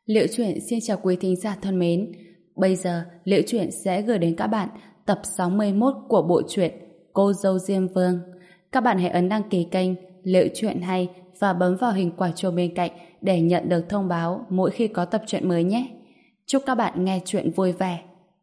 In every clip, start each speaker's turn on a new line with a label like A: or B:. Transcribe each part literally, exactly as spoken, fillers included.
A: Liễu Chuyện xin chào quý thính giả thân mến. Bây giờ, Liễu Chuyện sẽ gửi đến các bạn tập sáu mươi mốt của bộ truyện Cô dâu Diêm Vương. Các bạn hãy ấn đăng ký kênh Liễu Chuyện Hay và bấm vào hình quả chuông bên cạnh để nhận được thông báo mỗi khi có tập truyện mới nhé. Chúc các bạn nghe truyện vui vẻ.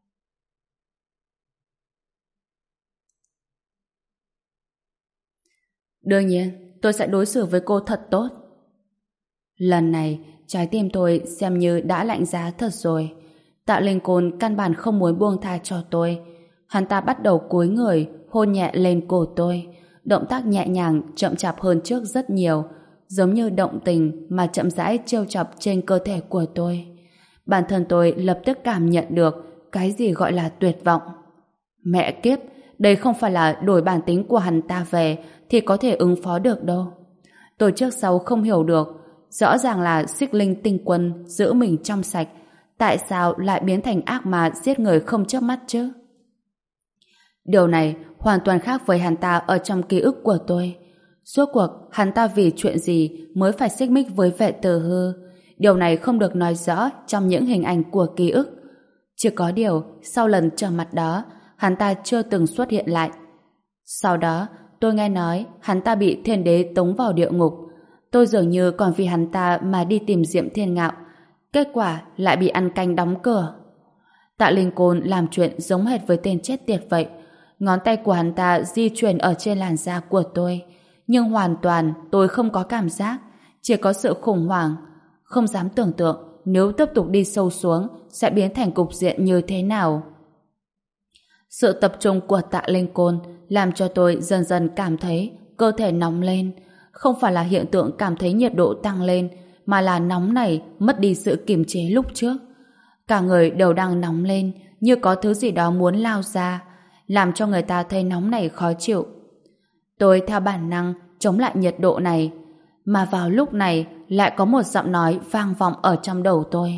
A: Đương nhiên, tôi sẽ đối xử với cô thật tốt. Lần này, trái tim tôi xem như đã lạnh giá thật rồi. Tạ Linh Côn căn bản không muốn buông tha cho tôi. Hắn ta bắt đầu cúi người, hôn nhẹ lên cổ tôi. Động tác nhẹ nhàng, chậm chạp hơn trước rất nhiều, giống như động tình mà chậm rãi trêu chọc trên cơ thể của tôi. Bản thân tôi lập tức cảm nhận được cái gì gọi là tuyệt vọng. Mẹ kiếp, đây không phải là đổi bản tính của hắn ta về thì có thể ứng phó được đâu. Tôi trước sau không hiểu được, rõ ràng là Xích Linh Tinh Quân giữ mình trong sạch, tại sao lại biến thành ác ma giết người không chớp mắt chứ? Điều này hoàn toàn khác với hắn ta ở trong ký ức của tôi. Suốt cuộc hắn ta vì chuyện gì mới phải xích mích với Vệ Tử Hư? Điều này không được nói rõ trong những hình ảnh của ký ức. Chỉ có điều sau lần trở mặt đó, hắn ta chưa từng xuất hiện lại. Sau đó tôi nghe nói hắn ta bị Thiên Đế tống vào địa ngục. Tôi dường như còn vì hắn ta mà đi tìm Diệm Thiên Ngạo, kết quả lại bị ăn canh đóng cửa. Tạ Linh Côn làm chuyện giống hệt với tên chết tiệt vậy. Ngón tay của hắn ta di chuyển ở trên làn da của tôi, nhưng hoàn toàn tôi không có cảm giác, chỉ có sự khủng hoảng. Không dám tưởng tượng nếu tiếp tục đi sâu xuống sẽ biến thành cục diện như thế nào. Sự tập trung của Tạ Linh Côn làm cho tôi dần dần cảm thấy cơ thể nóng lên. Không phải là hiện tượng cảm thấy nhiệt độ tăng lên, mà là nóng này mất đi sự kiềm chế lúc trước. Cả người đều đang nóng lên, như có thứ gì đó muốn lao ra, làm cho người ta thấy nóng này khó chịu. Tôi theo bản năng chống lại nhiệt độ này, mà vào lúc này lại có một giọng nói vang vọng ở trong đầu tôi.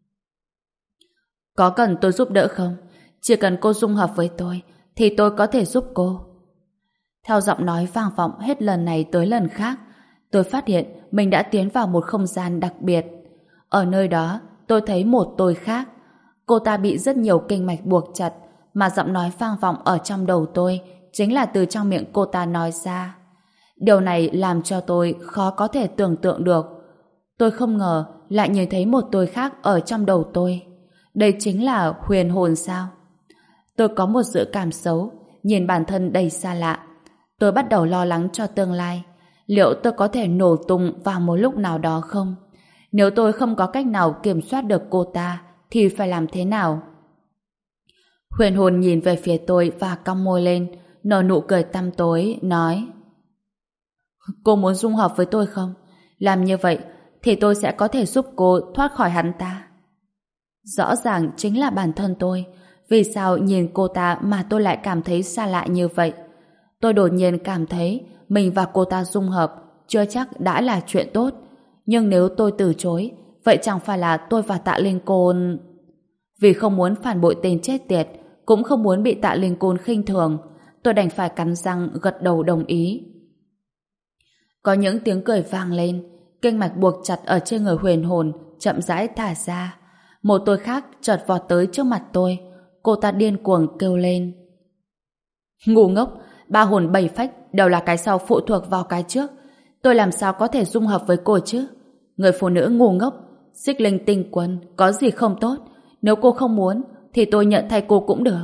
A: Có cần tôi giúp đỡ không? Chỉ cần cô dung hợp với tôi thì tôi có thể giúp cô. Theo giọng nói vang vọng hết lần này tới lần khác, tôi phát hiện mình đã tiến vào một không gian đặc biệt. Ở nơi đó, tôi thấy một tôi khác. Cô ta bị rất nhiều kinh mạch buộc chặt, mà giọng nói vang vọng ở trong đầu tôi chính là từ trong miệng cô ta nói ra. Điều này làm cho tôi khó có thể tưởng tượng được. Tôi không ngờ lại nhìn thấy một tôi khác ở trong đầu tôi. Đây chính là huyền hồn sao? Tôi có một dự cảm xấu, nhìn bản thân đầy xa lạ. Tôi bắt đầu lo lắng cho tương lai. Liệu tôi có thể nổ tung vào một lúc nào đó không? Nếu tôi không có cách nào kiểm soát được cô ta, thì phải làm thế nào? Huyền hồn nhìn về phía tôi và cong môi lên, nở nụ cười tăm tối, nói: Cô muốn dung hợp với tôi không? Làm như vậy thì tôi sẽ có thể giúp cô thoát khỏi hắn ta. Rõ ràng chính là bản thân tôi. Vì sao nhìn cô ta mà tôi lại cảm thấy xa lạ như vậy? Tôi đột nhiên cảm thấy mình và cô ta dung hợp chưa chắc đã là chuyện tốt. Nhưng nếu tôi từ chối, vậy chẳng phải là tôi và Tạ Linh Côn... Vì không muốn phản bội tên chết tiệt, cũng không muốn bị Tạ Linh Côn khinh thường, tôi đành phải cắn răng gật đầu đồng ý. Có những tiếng cười vang lên, kinh mạch buộc chặt ở trên người huyền hồn chậm rãi thả ra. Một tôi khác chợt vọt tới trước mặt tôi. Cô ta điên cuồng kêu lên: Ngu ngốc, ba hồn bảy phách đều là cái sau phụ thuộc vào cái trước. Tôi làm sao có thể dung hợp với cô chứ? Người phụ nữ ngu ngốc, Xích Linh Tinh Quân có gì không tốt? Nếu cô không muốn thì tôi nhận thay cô cũng được.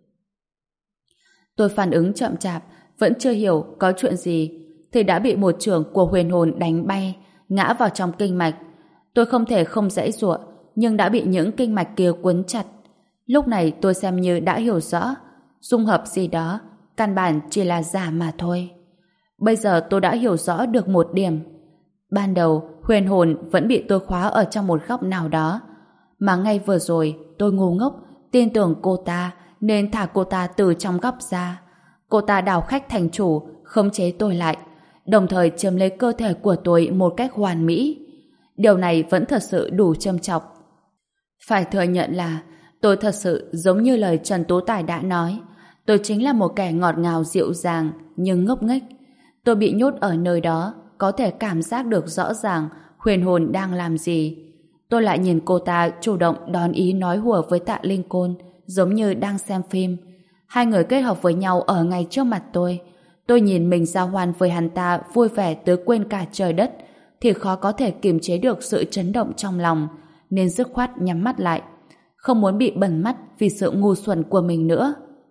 A: Tôi phản ứng chậm chạp, vẫn chưa hiểu có chuyện gì thì đã bị một chưởng của huyền hồn đánh bay, ngã vào trong kinh mạch. Tôi không thể không giãy giụa, nhưng đã bị những kinh mạch kia quấn chặt. Lúc này tôi xem như đã hiểu rõ, dung hợp gì đó căn bản chỉ là giả mà thôi. Bây giờ tôi đã hiểu rõ được một điểm. Ban đầu huyền hồn vẫn bị tôi khóa ở trong một góc nào đó, mà ngay vừa rồi tôi ngu ngốc tin tưởng cô ta nên thả cô ta từ trong góc ra. Cô ta đảo khách thành chủ, khống chế tôi lại, đồng thời chiếm lấy cơ thể của tôi một cách hoàn mỹ. Điều này vẫn thật sự đủ châm chọc. Phải thừa nhận là tôi thật sự giống như lời Trần Tú Tài đã nói, tôi chính là một kẻ ngọt ngào dịu dàng nhưng ngốc nghếch. Tôi bị nhốt ở nơi đó, có thể cảm giác được rõ ràng huyền hồn đang làm gì. Tôi lại nhìn cô ta chủ động đón ý nói hùa với Tạ Linh Côn, giống như đang xem phim. Hai người kết hợp với nhau ở ngay trước mặt tôi. Tôi nhìn mình giao hoan với hắn ta vui vẻ tới quên cả trời đất, thì khó có thể kiềm chế được sự chấn động trong lòng, nên dứt khoát nhắm mắt lại. Không muốn bị bẩn mắt vì sự ngu xuẩn của mình nữa.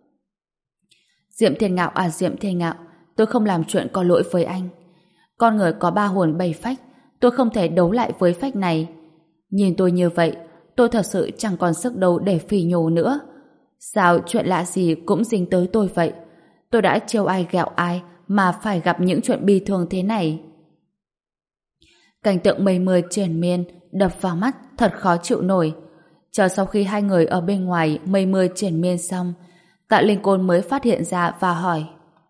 A: Diệm Thiên Ngạo à Diệm Thiên Ngạo, tôi không làm chuyện có lỗi với anh. Con người có ba hồn bảy phách, tôi không thể đấu lại với phách này. Nhìn tôi như vậy, tôi thật sự chẳng còn sức đâu để phỉ nhổ nữa. Sao chuyện lạ gì cũng dính tới tôi vậy? Tôi đã trêu ai ghẹo ai mà phải gặp những chuyện bi thương thế này? Cảnh tượng mây mưa triền miên đập vào mắt thật khó chịu nổi. Chờ sau khi hai người ở bên ngoài mây mưa triền miên xong, Tạ Linh Côn mới phát hiện ra và hỏi: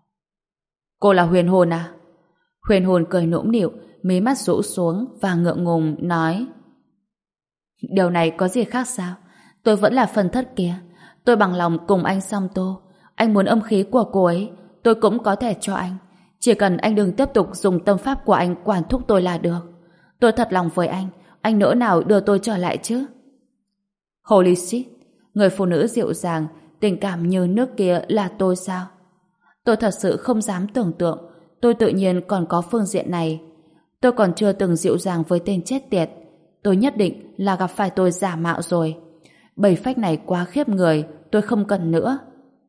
A: Cô là Huyền Hồn à? Huyền Hồn cười nũng nịu, mí mắt rũ xuống và ngượng ngùng nói: Điều này có gì khác sao? Tôi vẫn là phần thất kia. Tôi bằng lòng cùng anh song tô. Anh muốn âm khí của cô ấy, tôi cũng có thể cho anh. Chỉ cần anh đừng tiếp tục dùng tâm pháp của anh quản thúc tôi là được. Tôi thật lòng với anh, anh nỡ nào đưa tôi trở lại chứ? Holy shit, người phụ nữ dịu dàng, tình cảm như nước kia là tôi sao? Tôi thật sự không dám tưởng tượng tôi tự nhiên còn có phương diện này. Tôi còn chưa từng dịu dàng với tên chết tiệt. Tôi nhất định là gặp phải tôi giả mạo rồi. Bảy phách này quá khiếp người, tôi không cần nữa.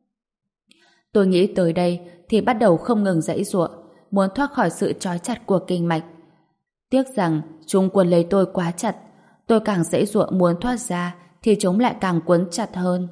A: Tôi nghĩ tới đây thì bắt đầu không ngừng giãy giụa, muốn thoát khỏi sự trói chặt của kinh mạch. Tiếc rằng chúng quấn lấy tôi quá chặt. Tôi càng giãy giụa muốn thoát ra thì chúng lại càng quấn chặt hơn.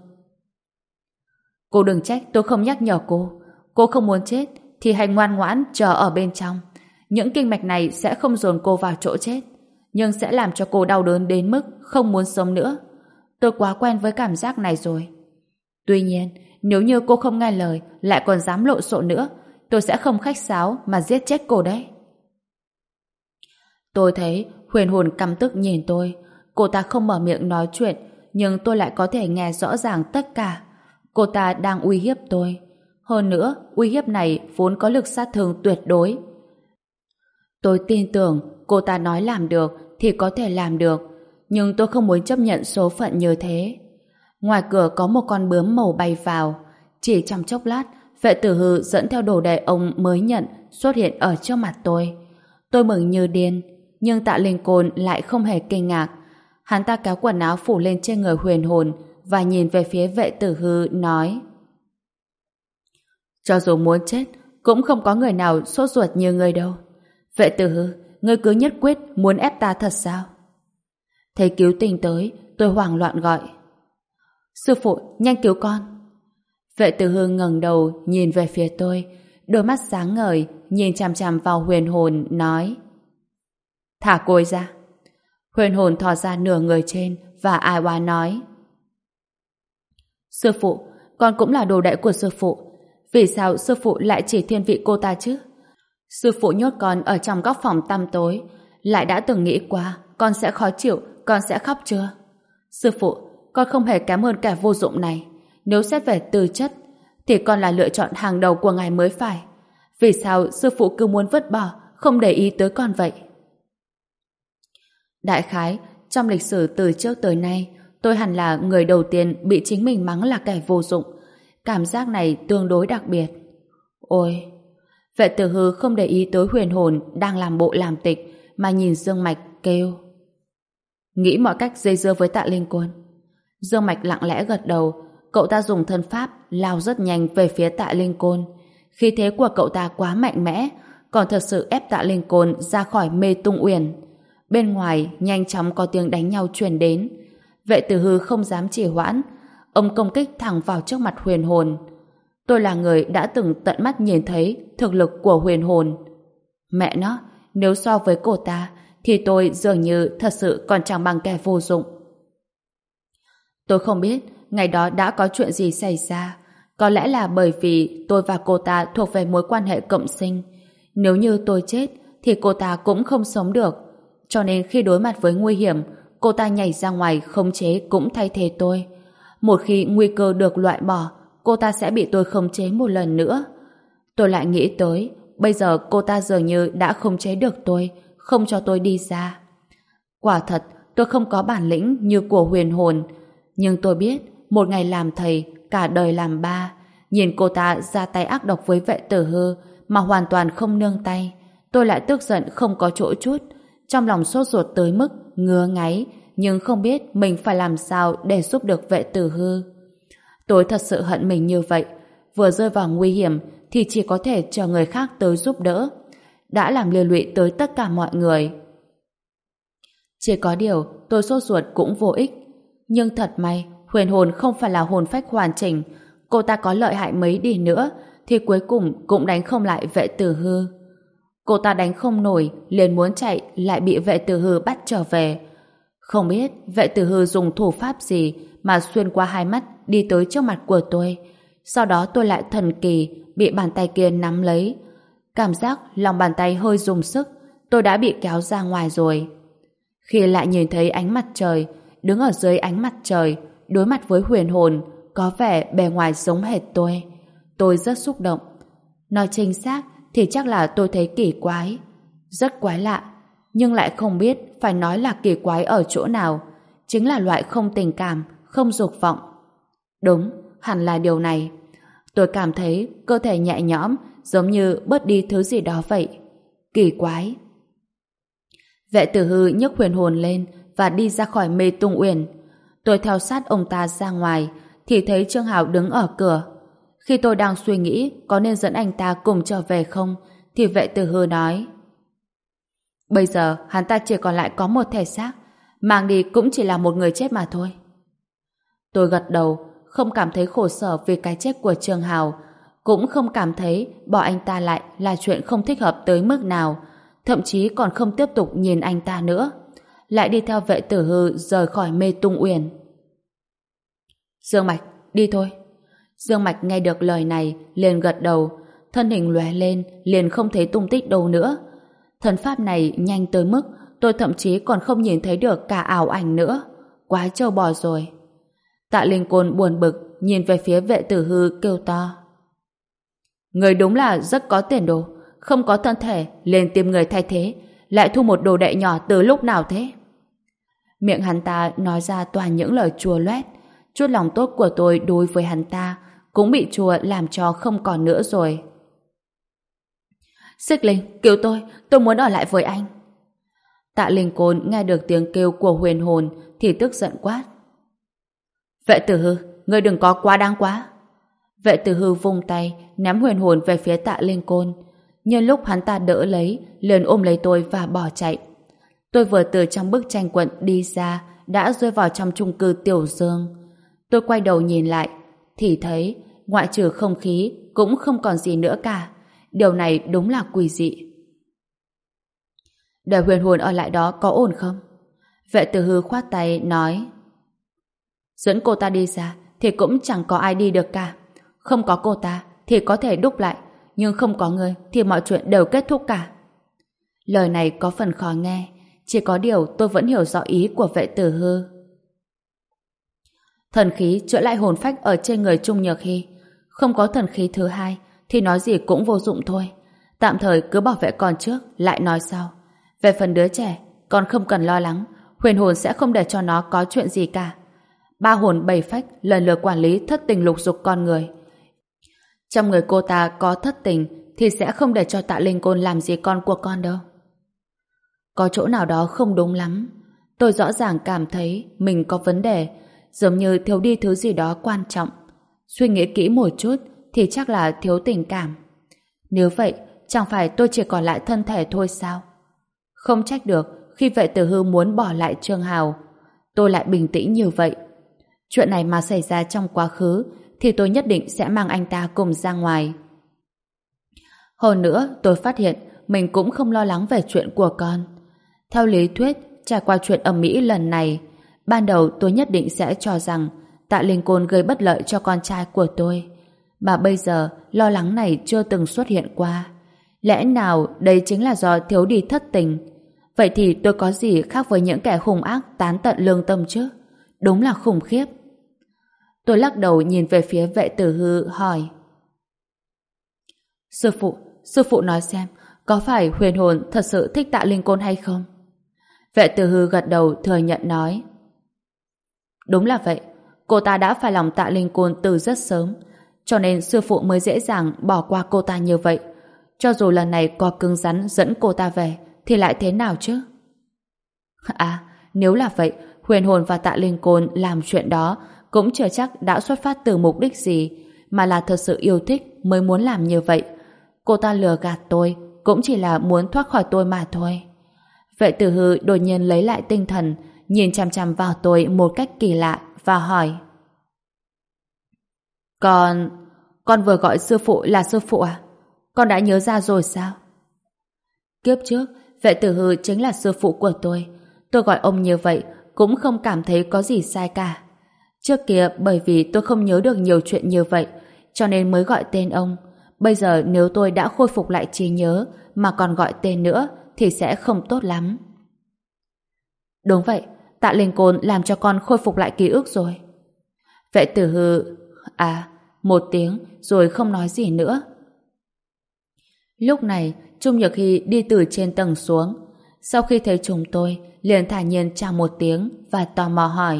A: Cô đừng trách tôi không nhắc nhở cô. Cô không muốn chết thì hãy ngoan ngoãn chờ ở bên trong. Những kinh mạch này sẽ không dồn cô vào chỗ chết, nhưng sẽ làm cho cô đau đớn đến mức không muốn sống nữa. Tôi quá quen với cảm giác này rồi. Tuy nhiên, nếu như cô không nghe lời lại còn dám lộn xộn nữa, tôi sẽ không khách sáo mà giết chết cô đấy. Tôi thấy Huyền Hồn căm tức nhìn tôi. Cô ta không mở miệng nói chuyện, nhưng tôi lại có thể nghe rõ ràng tất cả. Cô ta đang uy hiếp tôi. Hơn nữa, uy hiếp này vốn có lực sát thương tuyệt đối. Tôi tin tưởng cô ta nói làm được thì có thể làm được, nhưng tôi không muốn chấp nhận số phận như thế. Ngoài cửa có một con bướm màu bay vào. Chỉ trong chốc lát, vệ tử hư dẫn theo đồ đệ ông mới nhận xuất hiện ở trước mặt tôi. Tôi mừng như điên, nhưng Tạ Linh Côn lại không hề kinh ngạc. Hắn ta kéo quần áo phủ lên trên người Huyền Hồn và nhìn về phía vệ tử hư nói: Cho dù muốn chết, cũng không có người nào sốt ruột như ngươi đâu. Vệ tử hư, ngươi cứ nhất quyết muốn ép ta thật sao? Thấy cứu tinh tới, tôi hoảng loạn gọi: Sư phụ, nhanh cứu con! Vệ tử hư ngẩng đầu nhìn về phía tôi, đôi mắt sáng ngời nhìn chằm chằm vào Huyền Hồn nói: Thả cô ấy ra! Huyền Hồn thò ra nửa người trên và ai oán nói: Sư phụ, con cũng là đồ đệ của sư phụ. Vì sao sư phụ lại chỉ thiên vị cô ta chứ? Sư phụ nhốt con ở trong góc phòng tăm tối, lại đã từng nghĩ qua con sẽ khó chịu, con sẽ khóc chưa? Sư phụ, con không hề kém hơn kẻ vô dụng này. Nếu xét về tư chất thì con là lựa chọn hàng đầu của ngài mới phải. Vì sao sư phụ cứ muốn vứt bỏ, không để ý tới con vậy? Đại khái, trong lịch sử từ trước tới nay, tôi hẳn là người đầu tiên bị chính mình mắng là kẻ vô dụng. Cảm giác này tương đối đặc biệt. Ôi! Vệ tử hư không để ý tới Huyền Hồn đang làm bộ làm tịch mà nhìn Dương Mạch kêu: Nghĩ mọi cách dây dưa với Tạ Linh Côn. Dương Mạch lặng lẽ gật đầu. Cậu ta dùng thân pháp lao rất nhanh về phía Tạ Linh Côn. Khí thế của cậu ta quá mạnh mẽ, còn thật sự ép Tạ Linh Côn ra khỏi mê tung uyển. Bên ngoài nhanh chóng có tiếng đánh nhau truyền đến. Vệ tử hư không dám trì hoãn, ông công kích thẳng vào trước mặt Huyền Hồn. Tôi là người đã từng tận mắt nhìn thấy thực lực của Huyền Hồn. Mẹ nó, nếu so với cô ta thì tôi dường như thật sự còn chẳng bằng kẻ vô dụng. Tôi không biết ngày đó đã có chuyện gì xảy ra. Có lẽ là bởi vì tôi và cô ta thuộc về mối quan hệ cộng sinh. Nếu như tôi chết thì cô ta cũng không sống được. Cho nên khi đối mặt với nguy hiểm, cô ta nhảy ra ngoài khống chế cũng thay thế tôi. Một khi nguy cơ được loại bỏ, cô ta sẽ bị tôi khống chế một lần nữa. Tôi lại nghĩ tới, bây giờ cô ta dường như đã khống chế được tôi, không cho tôi đi ra. Quả thật, tôi không có bản lĩnh như của huyền hồn, nhưng tôi biết một ngày làm thầy, cả đời làm ba. Nhìn cô ta ra tay ác độc với vệ tử hư mà hoàn toàn không nương tay, tôi lại tức giận không có chỗ chút, trong lòng sốt ruột tới mức ngứa ngáy, nhưng không biết mình phải làm sao để giúp được vệ tử hư. Tôi thật sự hận mình như vậy, vừa rơi vào nguy hiểm thì chỉ có thể chờ người khác tới giúp đỡ, đã làm liên lụy tới tất cả mọi người. Chỉ có điều tôi sốt ruột cũng vô ích, nhưng thật may huyền hồn không phải là hồn phách hoàn chỉnh, cô ta có lợi hại mấy đi nữa thì cuối cùng cũng đánh không lại vệ tử hư. Cô ta đánh không nổi, liền muốn chạy lại bị vệ tử hư bắt trở về. Không biết vệ tử hư dùng thủ pháp gì mà xuyên qua hai mắt đi tới trước mặt của tôi. Sau đó tôi lại thần kỳ bị bàn tay kia nắm lấy. Cảm giác lòng bàn tay hơi dùng sức, tôi đã bị kéo ra ngoài rồi. Khi lại nhìn thấy ánh mặt trời, đứng ở dưới ánh mặt trời, đối mặt với huyền hồn, có vẻ bề ngoài giống hệt tôi. Tôi rất xúc động. Nói chính xác thì chắc là tôi thấy kỳ quái. Rất quái lạ, nhưng lại không biết phải nói là kỳ quái ở chỗ nào. Chính là loại không tình cảm, không dục vọng. Đúng, hẳn là điều này. Tôi cảm thấy cơ thể nhẹ nhõm, giống như bớt đi thứ gì đó vậy. Kỳ quái. Vệ tử hư nhấc huyền hồn lên và đi ra khỏi mê tung uyển. Tôi theo sát ông ta ra ngoài thì thấy Trương Hào đứng ở cửa. Khi tôi đang suy nghĩ có nên dẫn anh ta cùng trở về không thì vệ tử hư nói: bây giờ hắn ta chỉ còn lại có một thể xác, mang đi cũng chỉ là một người chết mà thôi. Tôi gật đầu, không cảm thấy khổ sở vì cái chết của Trương Hào, cũng không cảm thấy bỏ anh ta lại là chuyện không thích hợp tới mức nào, thậm chí còn không tiếp tục nhìn anh ta nữa, lại đi theo vệ tử hư rời khỏi mê tung uyển. Dương Mạch, đi thôi. Dương Mạch nghe được lời này liền gật đầu, thân hình lóe lên liền không thấy tung tích đâu nữa. Thần pháp này nhanh tới mức tôi thậm chí còn không nhìn thấy được cả ảo ảnh nữa, quá trâu bò rồi. Tạ Linh Côn buồn bực nhìn về phía vệ tử hư kêu to: người đúng là rất có tiền đồ, không có thân thể liền tìm người thay thế, lại thu một đồ đệ nhỏ từ lúc nào thế? Miệng hắn ta nói ra toàn những lời chua loét, chút lòng tốt của tôi đối với hắn ta cũng bị chùa làm cho không còn nữa rồi. Xích Linh, cứu tôi, tôi muốn ở lại với anh. Tạ Linh Côn nghe được tiếng kêu của huyền hồn thì tức giận quát: vệ tử hư, ngươi đừng có quá đáng quá. Vệ tử hư vung tay ném huyền hồn về phía Tạ Linh Côn, nhân lúc hắn ta đỡ lấy liền ôm lấy tôi và bỏ chạy. Tôi vừa từ trong bức tranh quận đi ra đã rơi vào trong chung cư Tiểu Dương. Tôi quay đầu nhìn lại thì thấy ngoại trừ không khí cũng không còn gì nữa cả. Điều này đúng là quỷ dị. Để huyền hồn ở lại đó có ổn không? Vệ tử hư khoát tay nói: dẫn cô ta đi ra thì cũng chẳng có ai đi được cả. Không có cô ta thì có thể đúc lại, nhưng không có người thì mọi chuyện đều kết thúc cả. Lời này có phần khó nghe, chỉ có điều tôi vẫn hiểu rõ ý của vệ tử hư. Thần khí chữa lại hồn phách ở trên người Trung Nhược Hy, không có thần khí thứ hai thì nói gì cũng vô dụng thôi. Tạm thời cứ bảo vệ con trước, lại nói sau. Về phần đứa trẻ, con không cần lo lắng, huyền hồn sẽ không để cho nó có chuyện gì cả. Ba hồn bảy phách lần lượt quản lý thất tình lục dục con người. Trong người cô ta có thất tình thì sẽ không để cho Tạ Linh Côn làm gì con của con đâu. Có chỗ nào đó không đúng lắm. Tôi rõ ràng cảm thấy mình có vấn đề, giống như thiếu đi thứ gì đó quan trọng. Suy nghĩ kỹ một chút thì chắc là thiếu tình cảm. Nếu vậy, chẳng phải tôi chỉ còn lại thân thể thôi sao? Không trách được khi vệ tử hư muốn bỏ lại Trương Hào. Tôi lại bình tĩnh như vậy. Chuyện này mà xảy ra trong quá khứ thì tôi nhất định sẽ mang anh ta cùng ra ngoài. Hơn nữa, tôi phát hiện mình cũng không lo lắng về chuyện của con. Theo lý thuyết, trải qua chuyện ầm ĩ lần này, ban đầu tôi nhất định sẽ cho rằng Tạ Linh Côn gây bất lợi cho con trai của tôi. Mà bây giờ, lo lắng này chưa từng xuất hiện qua. Lẽ nào đây chính là do thiếu đi thất tình? Vậy thì tôi có gì khác với những kẻ hung ác tán tận lương tâm chứ? Đúng là khủng khiếp. Tôi lắc đầu nhìn về phía vệ tử hư hỏi: Sư phụ, sư phụ nói xem, có phải huyền hồn thật sự thích Tạ Linh Côn hay không? Vệ Tử Hư gật đầu thừa nhận nói. Đúng là vậy, cô ta đã phải lòng Tạ Linh Côn từ rất sớm, cho nên sư phụ mới dễ dàng bỏ qua cô ta như vậy. Cho dù lần này có cứng rắn dẫn cô ta về, thì lại thế nào chứ? À, nếu là vậy, Huyền Hồn và Tạ Linh Côn làm chuyện đó cũng chưa chắc đã xuất phát từ mục đích gì, mà là thật sự yêu thích mới muốn làm như vậy. Cô ta lừa gạt tôi cũng chỉ là muốn thoát khỏi tôi mà thôi. Vệ Tử Hư đột nhiên lấy lại tinh thần, nhìn chằm chằm vào tôi một cách kỳ lạ và hỏi. Con... con vừa gọi sư phụ là sư phụ à? Con đã nhớ ra rồi sao? Kiếp trước, Vệ Tử Hư chính là sư phụ của tôi. Tôi gọi ông như vậy cũng không cảm thấy có gì sai cả. Trước kia bởi vì tôi không nhớ được nhiều chuyện như vậy, cho nên mới gọi tên ông. Bây giờ nếu tôi đã khôi phục lại trí nhớ mà còn gọi tên nữa thì sẽ không tốt lắm. Đúng vậy, Tạ Linh Côn làm cho con khôi phục lại ký ức rồi. Vệ Tử Hư... À, một tiếng rồi không nói gì nữa. Lúc này, Trung Nhược Hy đi từ trên tầng xuống. Sau khi thấy chúng tôi, liền thản nhiên chào một tiếng và tò mò hỏi.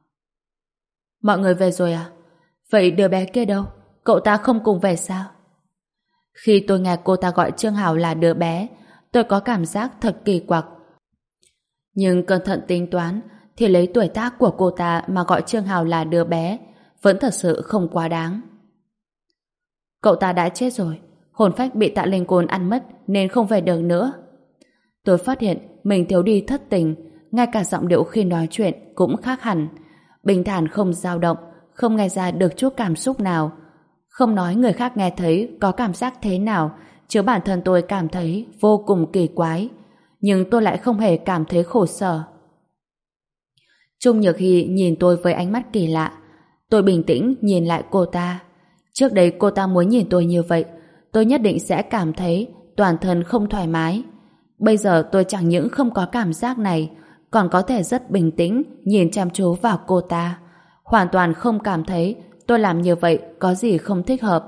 A: Mọi người về rồi à? Vậy đứa bé kia đâu? Cậu ta không cùng về sao? Khi tôi nghe cô ta gọi Trương Hảo là đứa bé, tôi có cảm giác thật kỳ quặc. Nhưng cẩn thận tính toán, thì lấy tuổi tác của cô ta mà gọi Trương Hảo là đứa bé, vẫn thật sự không quá đáng. Cậu ta đã chết rồi, hồn phách bị Tạ Linh Côn ăn mất nên không về được nữa. Tôi phát hiện mình thiếu đi thất tình, ngay cả giọng điệu khi nói chuyện cũng khác hẳn. Bình thản không dao động, không nghe ra được chút cảm xúc nào. Không nói người khác nghe thấy có cảm giác thế nào, chứ bản thân tôi cảm thấy vô cùng kỳ quái. Nhưng tôi lại không hề cảm thấy khổ sở. Trung Nhược Hy nhìn tôi với ánh mắt kỳ lạ. Tôi bình tĩnh nhìn lại cô ta. Trước đây cô ta muốn nhìn tôi như vậy, tôi nhất định sẽ cảm thấy toàn thân không thoải mái. Bây giờ tôi chẳng những không có cảm giác này, còn có thể rất bình tĩnh nhìn chăm chú vào cô ta. Hoàn toàn không cảm thấy tôi làm như vậy có gì không thích hợp.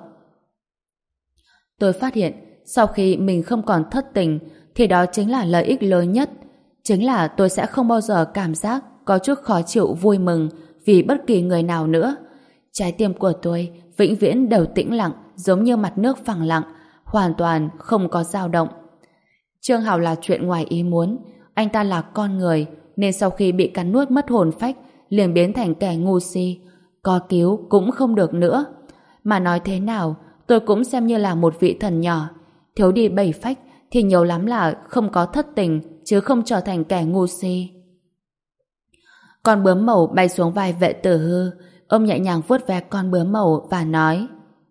A: Tôi phát hiện sau khi mình không còn thất tình thì đó chính là lợi ích lớn nhất. Chính là tôi sẽ không bao giờ cảm giác có chút khó chịu vui mừng vì bất kỳ người nào nữa. Trái tim của tôi vĩnh viễn đều tĩnh lặng giống như mặt nước phẳng lặng, hoàn toàn không có dao động. Trương Hảo là chuyện ngoài ý muốn. Anh ta là con người nên sau khi bị cắn nuốt mất hồn phách liền biến thành kẻ ngu si, có cứu cũng không được nữa. Mà nói thế nào, tôi cũng xem như là một vị thần nhỏ. Thiếu đi bảy phách thì nhiều lắm là không có thất tình, chứ không trở thành kẻ ngu si. Con bướm màu bay xuống vai Vệ Tử Hư, ông nhẹ nhàng vuốt ve con bướm màu và nói: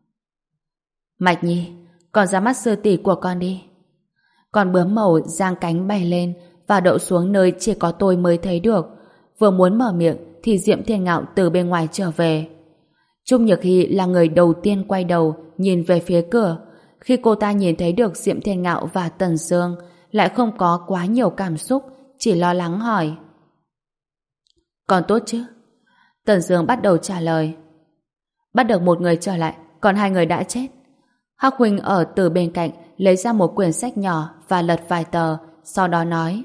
A: Mạch Nhi, con ra mắt sư tỷ của con đi. Con bướm màu giang cánh bay lên và đậu xuống nơi chỉ có tôi mới thấy được. Vừa muốn mở miệng thì Diệm Thiên Ngạo từ bên ngoài trở về. Trung Nhược Hy là người đầu tiên quay đầu nhìn về phía cửa. Khi cô ta nhìn thấy được Diệm Thiên Ngạo và Tần Dương, lại không có quá nhiều cảm xúc, chỉ lo lắng hỏi: Còn tốt chứ? Tần Dương bắt đầu trả lời: Bắt được một người trở lại, còn hai người đã chết. Hắc Huynh ở từ bên cạnh lấy ra một quyển sách nhỏ và lật vài tờ, sau đó nói: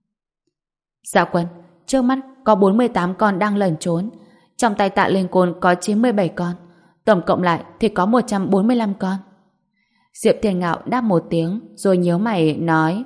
A: Dạ Quân, trước mắt có bốn mươi tám con đang lẩn trốn, trong tay Tạ Linh Côn có chín mươi bảy con, tổng cộng lại thì có một trăm bốn mươi lăm con. Diệp Thiên Ngạo đáp một tiếng rồi nhíu mày nói: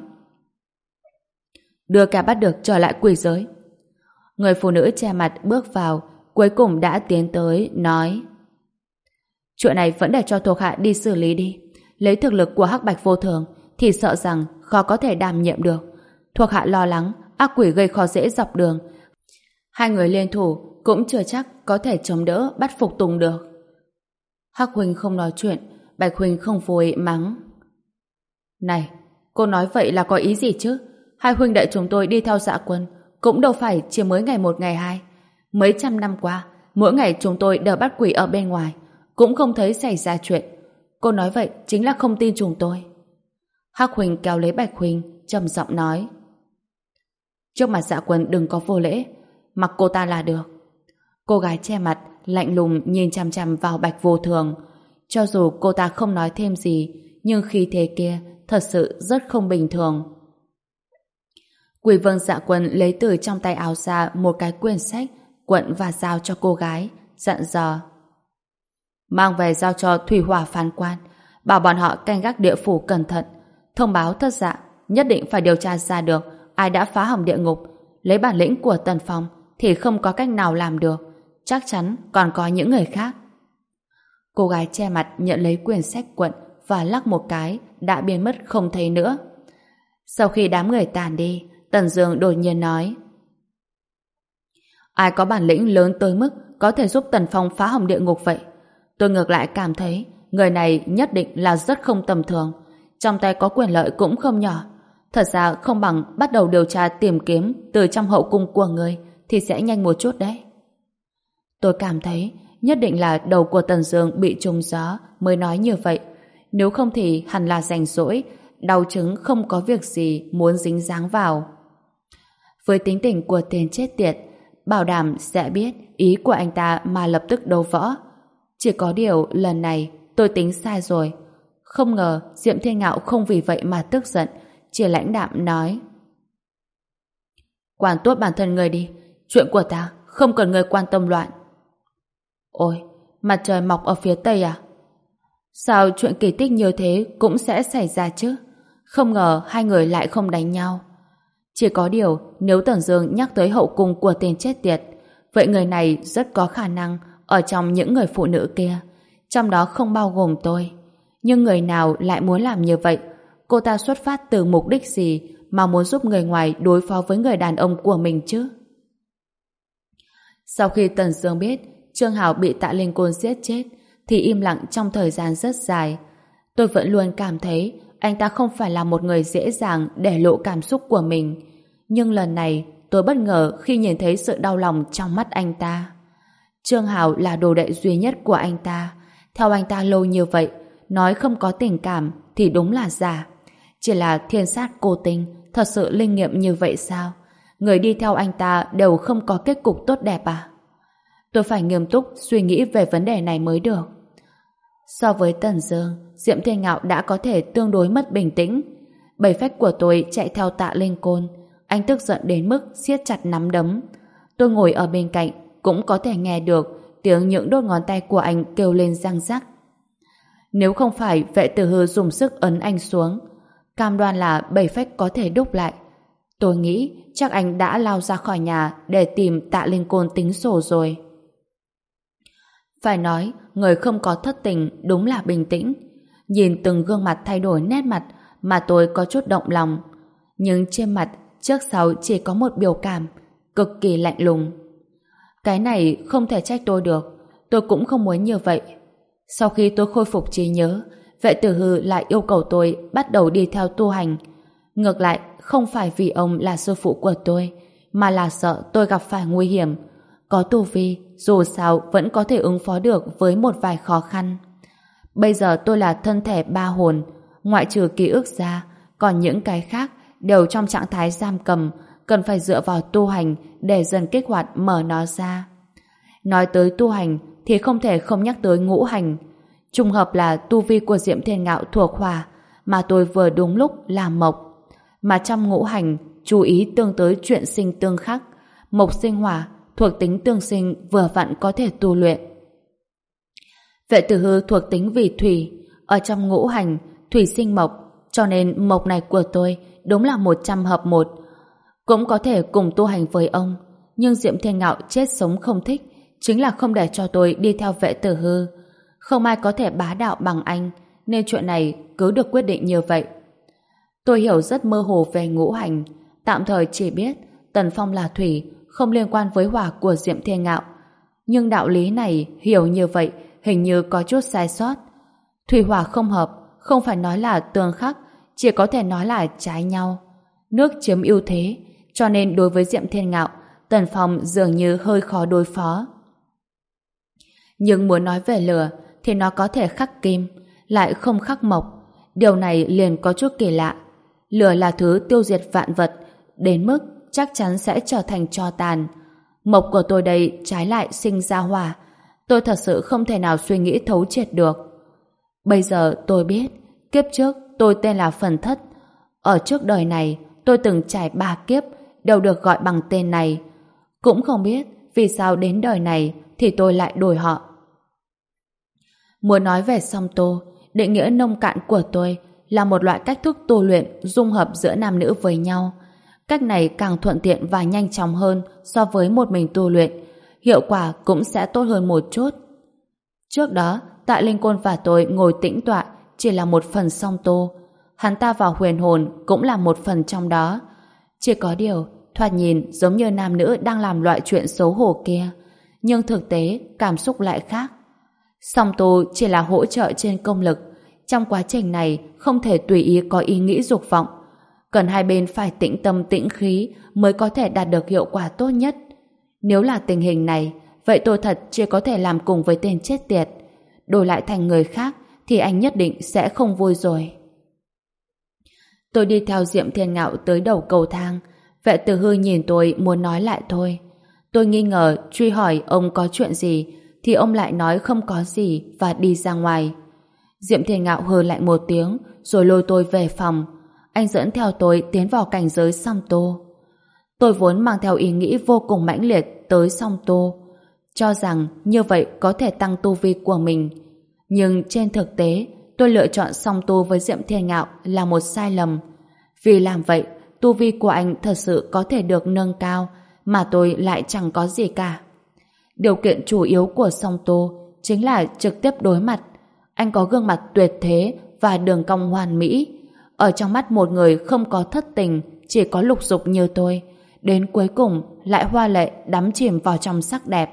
A: Đưa kẻ bắt được trở lại quỷ giới. Người phụ nữ che mặt bước vào, cuối cùng đã tiến tới nói: Chuyện này vẫn để cho thuộc hạ đi xử lý đi. Lấy thực lực của Hắc Bạch Vô Thường thì sợ rằng khó có thể đảm nhiệm được. Thuộc hạ lo lắng ác quỷ gây khó dễ dọc đường. Hai người liên thủ cũng chưa chắc có thể chống đỡ bắt phục tùng được. Hắc Huynh không nói chuyện, Bạch Huynh không vui mắng: Này, cô nói vậy là có ý gì chứ? Hai huynh đệ chúng tôi đi theo Dạ Quân cũng đâu phải chỉ mới ngày một ngày hai. Mấy trăm năm qua, mỗi ngày chúng tôi đều bắt quỷ ở bên ngoài, cũng không thấy xảy ra chuyện. Cô nói vậy chính là không tin chúng tôi. Hắc Huynh kéo lấy Bạch Huynh, trầm giọng nói: Trước mặt Dạ Quân đừng có vô lễ, mặc cô ta là được. Cô gái che mặt lạnh lùng nhìn chằm chằm vào Bạch Vô Thường. Cho dù cô ta không nói thêm gì, nhưng khí thế kia thật sự rất không bình thường. Quỷ Vương Dạ Quân lấy từ trong tay áo ra một cái quyển sách, cuộn và giao cho cô gái, dặn dò. Mang về giao cho Thủy Hỏa phán quan, bảo bọn họ canh gác địa phủ cẩn thận, thông báo thất dạ, nhất định phải điều tra ra được ai đã phá hỏng địa ngục. Lấy bản lĩnh của Tần Phong thì không có cách nào làm được, chắc chắn còn có những người khác. Cô gái che mặt nhận lấy quyển sách cuộn và lắc một cái, đã biến mất không thấy nữa. Sau khi đám người tàn đi, Tần Dương đột nhiên nói: ai có bản lĩnh lớn tới mức có thể giúp Tần Phong phá hỏng địa ngục vậy? Tôi ngược lại cảm thấy người này nhất định là rất không tầm thường, trong tay có quyền lợi cũng không nhỏ. Thật ra không bằng bắt đầu điều tra tìm kiếm từ trong hậu cung của người thì sẽ nhanh một chút đấy. Tôi cảm thấy nhất định là đầu của Tần Dương bị trúng gió mới nói như vậy, nếu không thì hẳn là rảnh rỗi, đau chứng không có việc gì muốn dính dáng vào. Với tính tình của tên chết tiệt, bảo đảm sẽ biết ý của anh ta mà lập tức đấu võ. Chỉ có điều lần này tôi tính sai rồi. Không ngờ Diệm Thiên Ngạo không vì vậy mà tức giận, chỉ lãnh đạm nói: quản tốt bản thân người đi, chuyện của ta không cần người quan tâm loạn. Ôi, mặt trời mọc ở phía tây à? Sao chuyện kỳ tích như thế cũng sẽ xảy ra chứ? Không ngờ hai người lại không đánh nhau. Chỉ có điều nếu Tần Dương nhắc tới hậu cung của tên chết tiệt, vậy người này rất có khả năng ở trong những người phụ nữ kia, trong đó không bao gồm tôi. Nhưng người nào lại muốn làm như vậy? Cô ta xuất phát từ mục đích gì mà muốn giúp người ngoài đối phó với người đàn ông của mình chứ? Sau khi Tần Dương biết Trương Hào bị Tạ Linh Côn giết chết thì im lặng trong thời gian rất dài. Tôi vẫn luôn cảm thấy anh ta không phải là một người dễ dàng để lộ cảm xúc của mình. Nhưng lần này tôi bất ngờ khi nhìn thấy sự đau lòng trong mắt anh ta. Trương Hào là đồ đệ duy nhất của anh ta. Theo anh ta lâu như vậy, nói không có tình cảm thì đúng là giả. Chỉ là thiên sát cô tinh thật sự linh nghiệm như vậy sao? Người đi theo anh ta đều không có kết cục tốt đẹp à? Tôi phải nghiêm túc suy nghĩ về vấn đề này mới được. So với Tần Dương, Diệm Thiên Ngạo đã có thể tương đối mất bình tĩnh. Bảy phách của tôi chạy theo Tạ Linh Côn. Anh tức giận đến mức siết chặt nắm đấm. Tôi ngồi ở bên cạnh cũng có thể nghe được tiếng những đốt ngón tay của anh kêu lên răng rắc. Nếu không phải vệ tử hư dùng sức ấn anh xuống, cam đoan là bảy phách có thể đúc lại. Tôi nghĩ chắc anh đã lao ra khỏi nhà để tìm Tạ Linh Côn tính sổ rồi. Phải nói, người không có thất tình đúng là bình tĩnh. Nhìn từng gương mặt thay đổi nét mặt mà tôi có chút động lòng. Nhưng trên mặt trước sau chỉ có một biểu cảm cực kỳ lạnh lùng. Cái này không thể trách tôi được. Tôi cũng không muốn như vậy. Sau khi tôi khôi phục trí nhớ, vệ tử hư lại yêu cầu tôi bắt đầu đi theo tu hành. Ngược lại, không phải vì ông là sư phụ của tôi, mà là sợ tôi gặp phải nguy hiểm. Có tu vi, dù sao vẫn có thể ứng phó được với một vài khó khăn. Bây giờ tôi là thân thể ba hồn, ngoại trừ ký ức ra, còn những cái khác đều trong trạng thái giam cầm, cần phải dựa vào tu hành để dần kích hoạt mở nó ra. Nói tới tu hành thì không thể không nhắc tới ngũ hành. Trùng hợp là tu vi của Diệm Thiên Ngạo thuộc hỏa, mà tôi vừa đúng lúc là mộc. Mà trong ngũ hành, chú ý tương tới chuyện sinh tương khắc. Mộc sinh hỏa, thuộc tính tương sinh vừa vặn có thể tu luyện. Vệ tử hư thuộc tính vì thủy, ở trong ngũ hành, thủy sinh mộc, cho nên mộc này của tôi đúng là một trăm hợp một. Cũng có thể cùng tu hành với ông, nhưng Diệm Thiên Ngạo chết sống không thích, chính là không để cho tôi đi theo vệ tử hư. Không ai có thể bá đạo bằng anh, nên chuyện này cứ được quyết định như vậy. Tôi hiểu rất mơ hồ về ngũ hành, tạm thời chỉ biết Tần Phong là thủy, không liên quan với hỏa của Diệm Thiên Ngạo. Nhưng đạo lý này hiểu như vậy hình như có chút sai sót. Thủy hỏa không hợp, không phải nói là tương khắc, chỉ có thể nói là trái nhau. Nước chiếm ưu thế, cho nên đối với Diệm Thiên Ngạo, Tần Phong dường như hơi khó đối phó. Nhưng muốn nói về lửa thì nó có thể khắc kim, lại không khắc mộc. Điều này liền có chút kỳ lạ. Lửa là thứ tiêu diệt vạn vật, đến mức chắc chắn sẽ trở thành tro tàn. Mộc của tôi đây trái lại sinh ra hỏa. Tôi thật sự không thể nào suy nghĩ thấu triệt được. Bây giờ tôi biết, kiếp trước tôi tên là Phần Thất. Ở trước đời này, tôi từng trải ba kiếp đều được gọi bằng tên này. Cũng không biết vì sao đến đời này thì tôi lại đổi họ. Muốn nói về song tu, định nghĩa nông cạn của tôi là một loại cách thức tu luyện dung hợp giữa nam nữ với nhau. Cách này càng thuận tiện và nhanh chóng hơn so với một mình tu luyện, hiệu quả cũng sẽ tốt hơn một chút. Trước đó, Tạ Linh Côn và tôi ngồi tĩnh tọa chỉ là một phần song tu. Hắn ta vào huyền hồn cũng là một phần trong đó. Chỉ có điều, thoạt nhìn giống như nam nữ đang làm loại chuyện xấu hổ kia, nhưng thực tế cảm xúc lại khác. Song tu chỉ là hỗ trợ trên công lực. Trong quá trình này không thể tùy ý có ý nghĩ dục vọng. Cần hai bên phải tĩnh tâm tĩnh khí mới có thể đạt được hiệu quả tốt nhất. Nếu là tình hình này, vậy tôi thật chỉ có thể làm cùng với tên chết tiệt. Đổi lại thành người khác thì anh nhất định sẽ không vui rồi. Tôi đi theo Diệm Thiên Ngạo tới đầu cầu thang. Vệ Tử Hư nhìn tôi muốn nói lại thôi. Tôi nghi ngờ truy hỏi ông có chuyện gì thì ông lại nói không có gì và đi ra ngoài. Diệm Thiên Ngạo hừ lạnh một tiếng rồi lôi tôi về phòng. Anh dẫn theo tôi tiến vào cảnh giới song tu. Tôi vốn mang theo ý nghĩ vô cùng mãnh liệt tới song tu, cho rằng như vậy có thể tăng tu vi của mình. Nhưng trên thực tế, tôi lựa chọn song tu với Diệm Thiên Ngạo là một sai lầm. Vì làm vậy, tu vi của anh thật sự có thể được nâng cao, mà tôi lại chẳng có gì cả. Điều kiện chủ yếu của song tu chính là trực tiếp đối mặt. Anh có gương mặt tuyệt thế và đường cong hoàn mỹ. Ở trong mắt một người không có thất tình, chỉ có lục dục như tôi, đến cuối cùng lại hoa lệ đắm chìm vào trong sắc đẹp.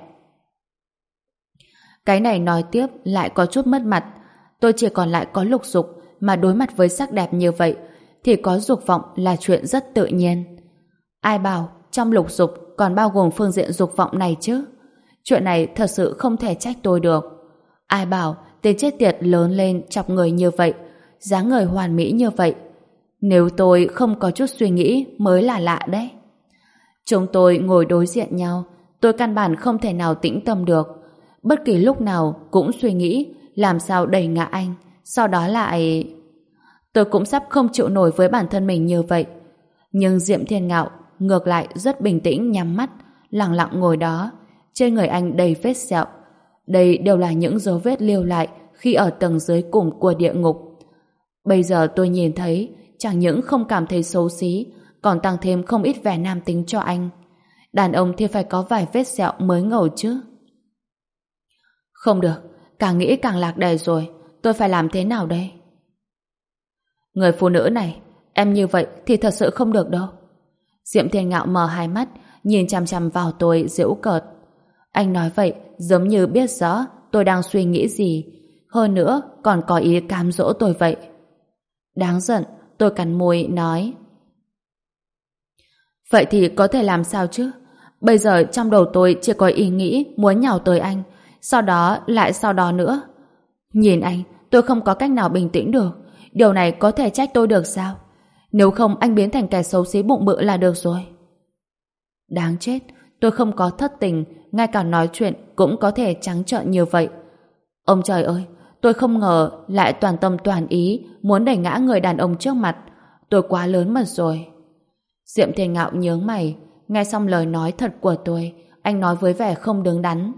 A: Cái này nói tiếp lại có chút mất mặt. Tôi chỉ còn lại có lục dục, mà đối mặt với sắc đẹp như vậy thì có dục vọng là chuyện rất tự nhiên. Ai bảo trong lục dục còn bao gồm phương diện dục vọng này chứ? Chuyện này thật sự không thể trách tôi được. Ai bảo tên chết tiệt lớn lên chọc người như vậy, dáng người hoàn mỹ như vậy. Nếu tôi không có chút suy nghĩ mới là lạ đấy. Chúng tôi ngồi đối diện nhau, tôi căn bản không thể nào tĩnh tâm được. Bất kỳ lúc nào cũng suy nghĩ làm sao đẩy ngã anh, sau đó lại... Tôi cũng sắp không chịu nổi với bản thân mình như vậy. Nhưng Diệm Thiên Ngạo ngược lại rất bình tĩnh, nhắm mắt, lặng lặng ngồi đó. Trên người anh đầy vết sẹo. Đây đều là những dấu vết lưu lại khi ở tầng dưới cùng của địa ngục. Bây giờ tôi nhìn thấy, chẳng những không cảm thấy xấu xí, còn tăng thêm không ít vẻ nam tính cho anh. Đàn ông thì phải có vài vết sẹo mới ngầu chứ. Không được, càng nghĩ càng lạc đề rồi. Tôi phải làm thế nào đây? Người phụ nữ này, em như vậy thì thật sự không được đâu. Diệm Thiên Ngạo mở hai mắt, nhìn chằm chằm vào tôi giễu cợt. Anh nói vậy giống như biết rõ tôi đang suy nghĩ gì, hơn nữa còn có ý cám dỗ tôi vậy. Đáng giận, tôi cắn môi nói. Vậy thì có thể làm sao chứ? Bây giờ trong đầu tôi chỉ có ý nghĩ muốn nhào tới anh, sau đó lại sau đó nữa. Nhìn anh, tôi không có cách nào bình tĩnh được. Điều này có thể trách tôi được sao? Nếu không anh biến thành kẻ xấu xí bụng bự là được rồi. Đáng chết, tôi không có thất tình, ngay cả nói chuyện cũng có thể trắng trợn như vậy. Ông trời ơi, tôi không ngờ lại toàn tâm toàn ý muốn đẩy ngã người đàn ông trước mặt. Tôi quá lớn mật rồi. Diệm Thiên Ngạo nhướng mày, nghe xong lời nói thật của tôi, anh nói với vẻ không đứng đắn.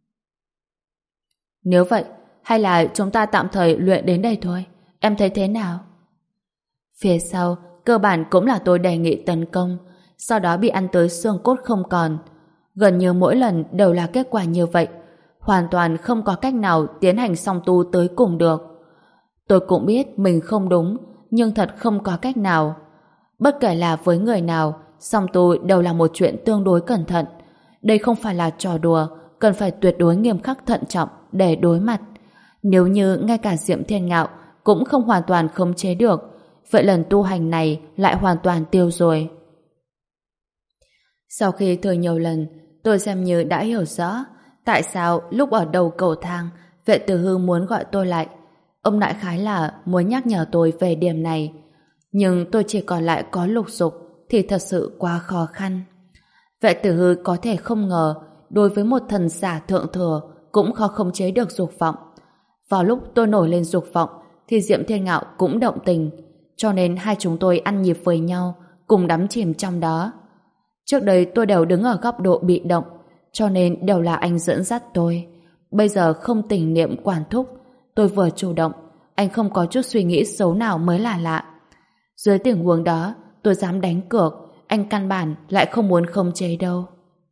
A: Nếu vậy, hay là chúng ta tạm thời luyện đến đây thôi, em thấy thế nào? Phía sau, cơ bản cũng là tôi đề nghị tấn công, sau đó bị ăn tới xương cốt không còn. Gần như mỗi lần đều là kết quả như vậy, hoàn toàn không có cách nào tiến hành song tu tới cùng được. Tôi cũng biết mình không đúng, nhưng thật không có cách nào. Bất kể là với người nào, song tu đều là một chuyện tương đối cẩn thận. Đây không phải là trò đùa, cần phải tuyệt đối nghiêm khắc thận trọng để đối mặt. Nếu như ngay cả Diệm Thiên Ngạo cũng không hoàn toàn khống chế được, vậy lần tu hành này lại hoàn toàn tiêu rồi. Sau khi thử nhiều lần, tôi xem như đã hiểu rõ tại sao lúc ở đầu cầu thang Vệ Tử Hư muốn gọi tôi lại. Ông đại khái là muốn nhắc nhở tôi về điểm này. Nhưng tôi chỉ còn lại có lục dục thì thật sự quá khó khăn. Vệ Tử Hư có thể không ngờ đối với một thần giả thượng thừa cũng khó khống chế được dục vọng. Vào lúc tôi nổi lên dục vọng thì Diệm Thiên Ngạo cũng động tình, cho nên hai chúng tôi ăn nhịp với nhau, cùng đắm chìm trong đó. Trước đây tôi đều đứng ở góc độ bị động, cho nên đều là anh dẫn dắt tôi. Bây giờ không tình niệm quản thúc, tôi vừa chủ động, anh không có chút suy nghĩ xấu nào mới là lạ. Dưới tình huống đó, tôi dám đánh cược, anh căn bản lại không muốn khống chế đâu.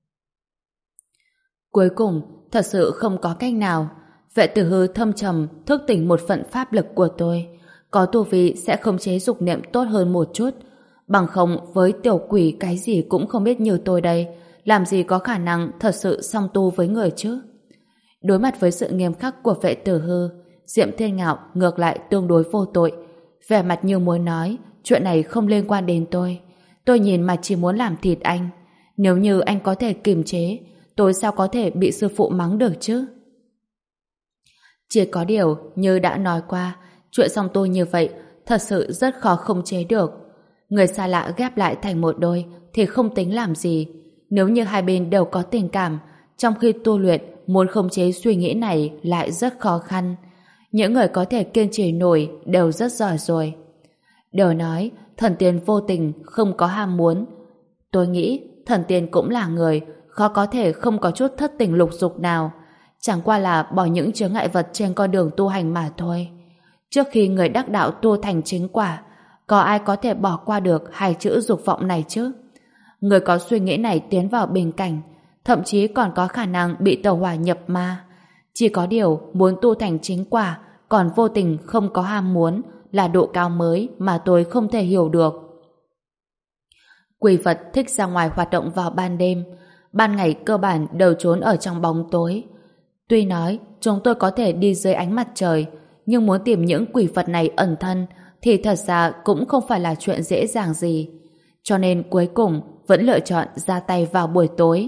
A: Cuối cùng, thật sự không có cách nào. Vệ tử hư thâm trầm thức tỉnh một phận pháp lực của tôi. Có tu vi sẽ khống chế dục niệm tốt hơn một chút. Bằng không, với tiểu quỷ cái gì cũng không biết như tôi đây, làm gì có khả năng thật sự song tu với người chứ. Đối mặt với sự nghiêm khắc của vệ tử hư, Diệm Thiên Ngạo ngược lại tương đối vô tội. Vẻ mặt như muốn nói, chuyện này không liên quan đến tôi. Tôi nhìn mà chỉ muốn làm thịt anh. Nếu như anh có thể kiềm chế, tôi sao có thể bị sư phụ mắng được chứ? Chỉ có điều, như đã nói qua, chuyện song tu như vậy thật sự rất khó khống chế được. Người xa lạ ghép lại thành một đôi thì không tính làm gì. Nếu như hai bên đều có tình cảm, trong khi tu luyện muốn khống chế suy nghĩ này lại rất khó khăn. Những người có thể kiên trì nổi đều rất giỏi rồi. Đều nói thần tiên vô tình không có ham muốn. Tôi nghĩ thần tiên cũng là người, khó có thể không có chút thất tình lục dục nào. Chẳng qua là bỏ những chướng ngại vật trên con đường tu hành mà thôi. Trước khi người đắc đạo tu thành chính quả, có ai có thể bỏ qua được hai chữ dục vọng này chứ? Người có suy nghĩ này tiến vào bình cảnh, thậm chí còn có khả năng bị tẩu hỏa nhập ma. Chỉ có điều muốn tu thành chính quả, còn vô tình không có ham muốn, là độ cao mới mà tôi không thể hiểu được. Quỷ vật thích ra ngoài hoạt động vào ban đêm, ban ngày cơ bản đều trốn ở trong bóng tối. Tuy nói chúng tôi có thể đi dưới ánh mặt trời, nhưng muốn tìm những quỷ vật này ẩn thân thì thật ra cũng không phải là chuyện dễ dàng gì. Cho nên cuối cùng vẫn lựa chọn ra tay vào buổi tối.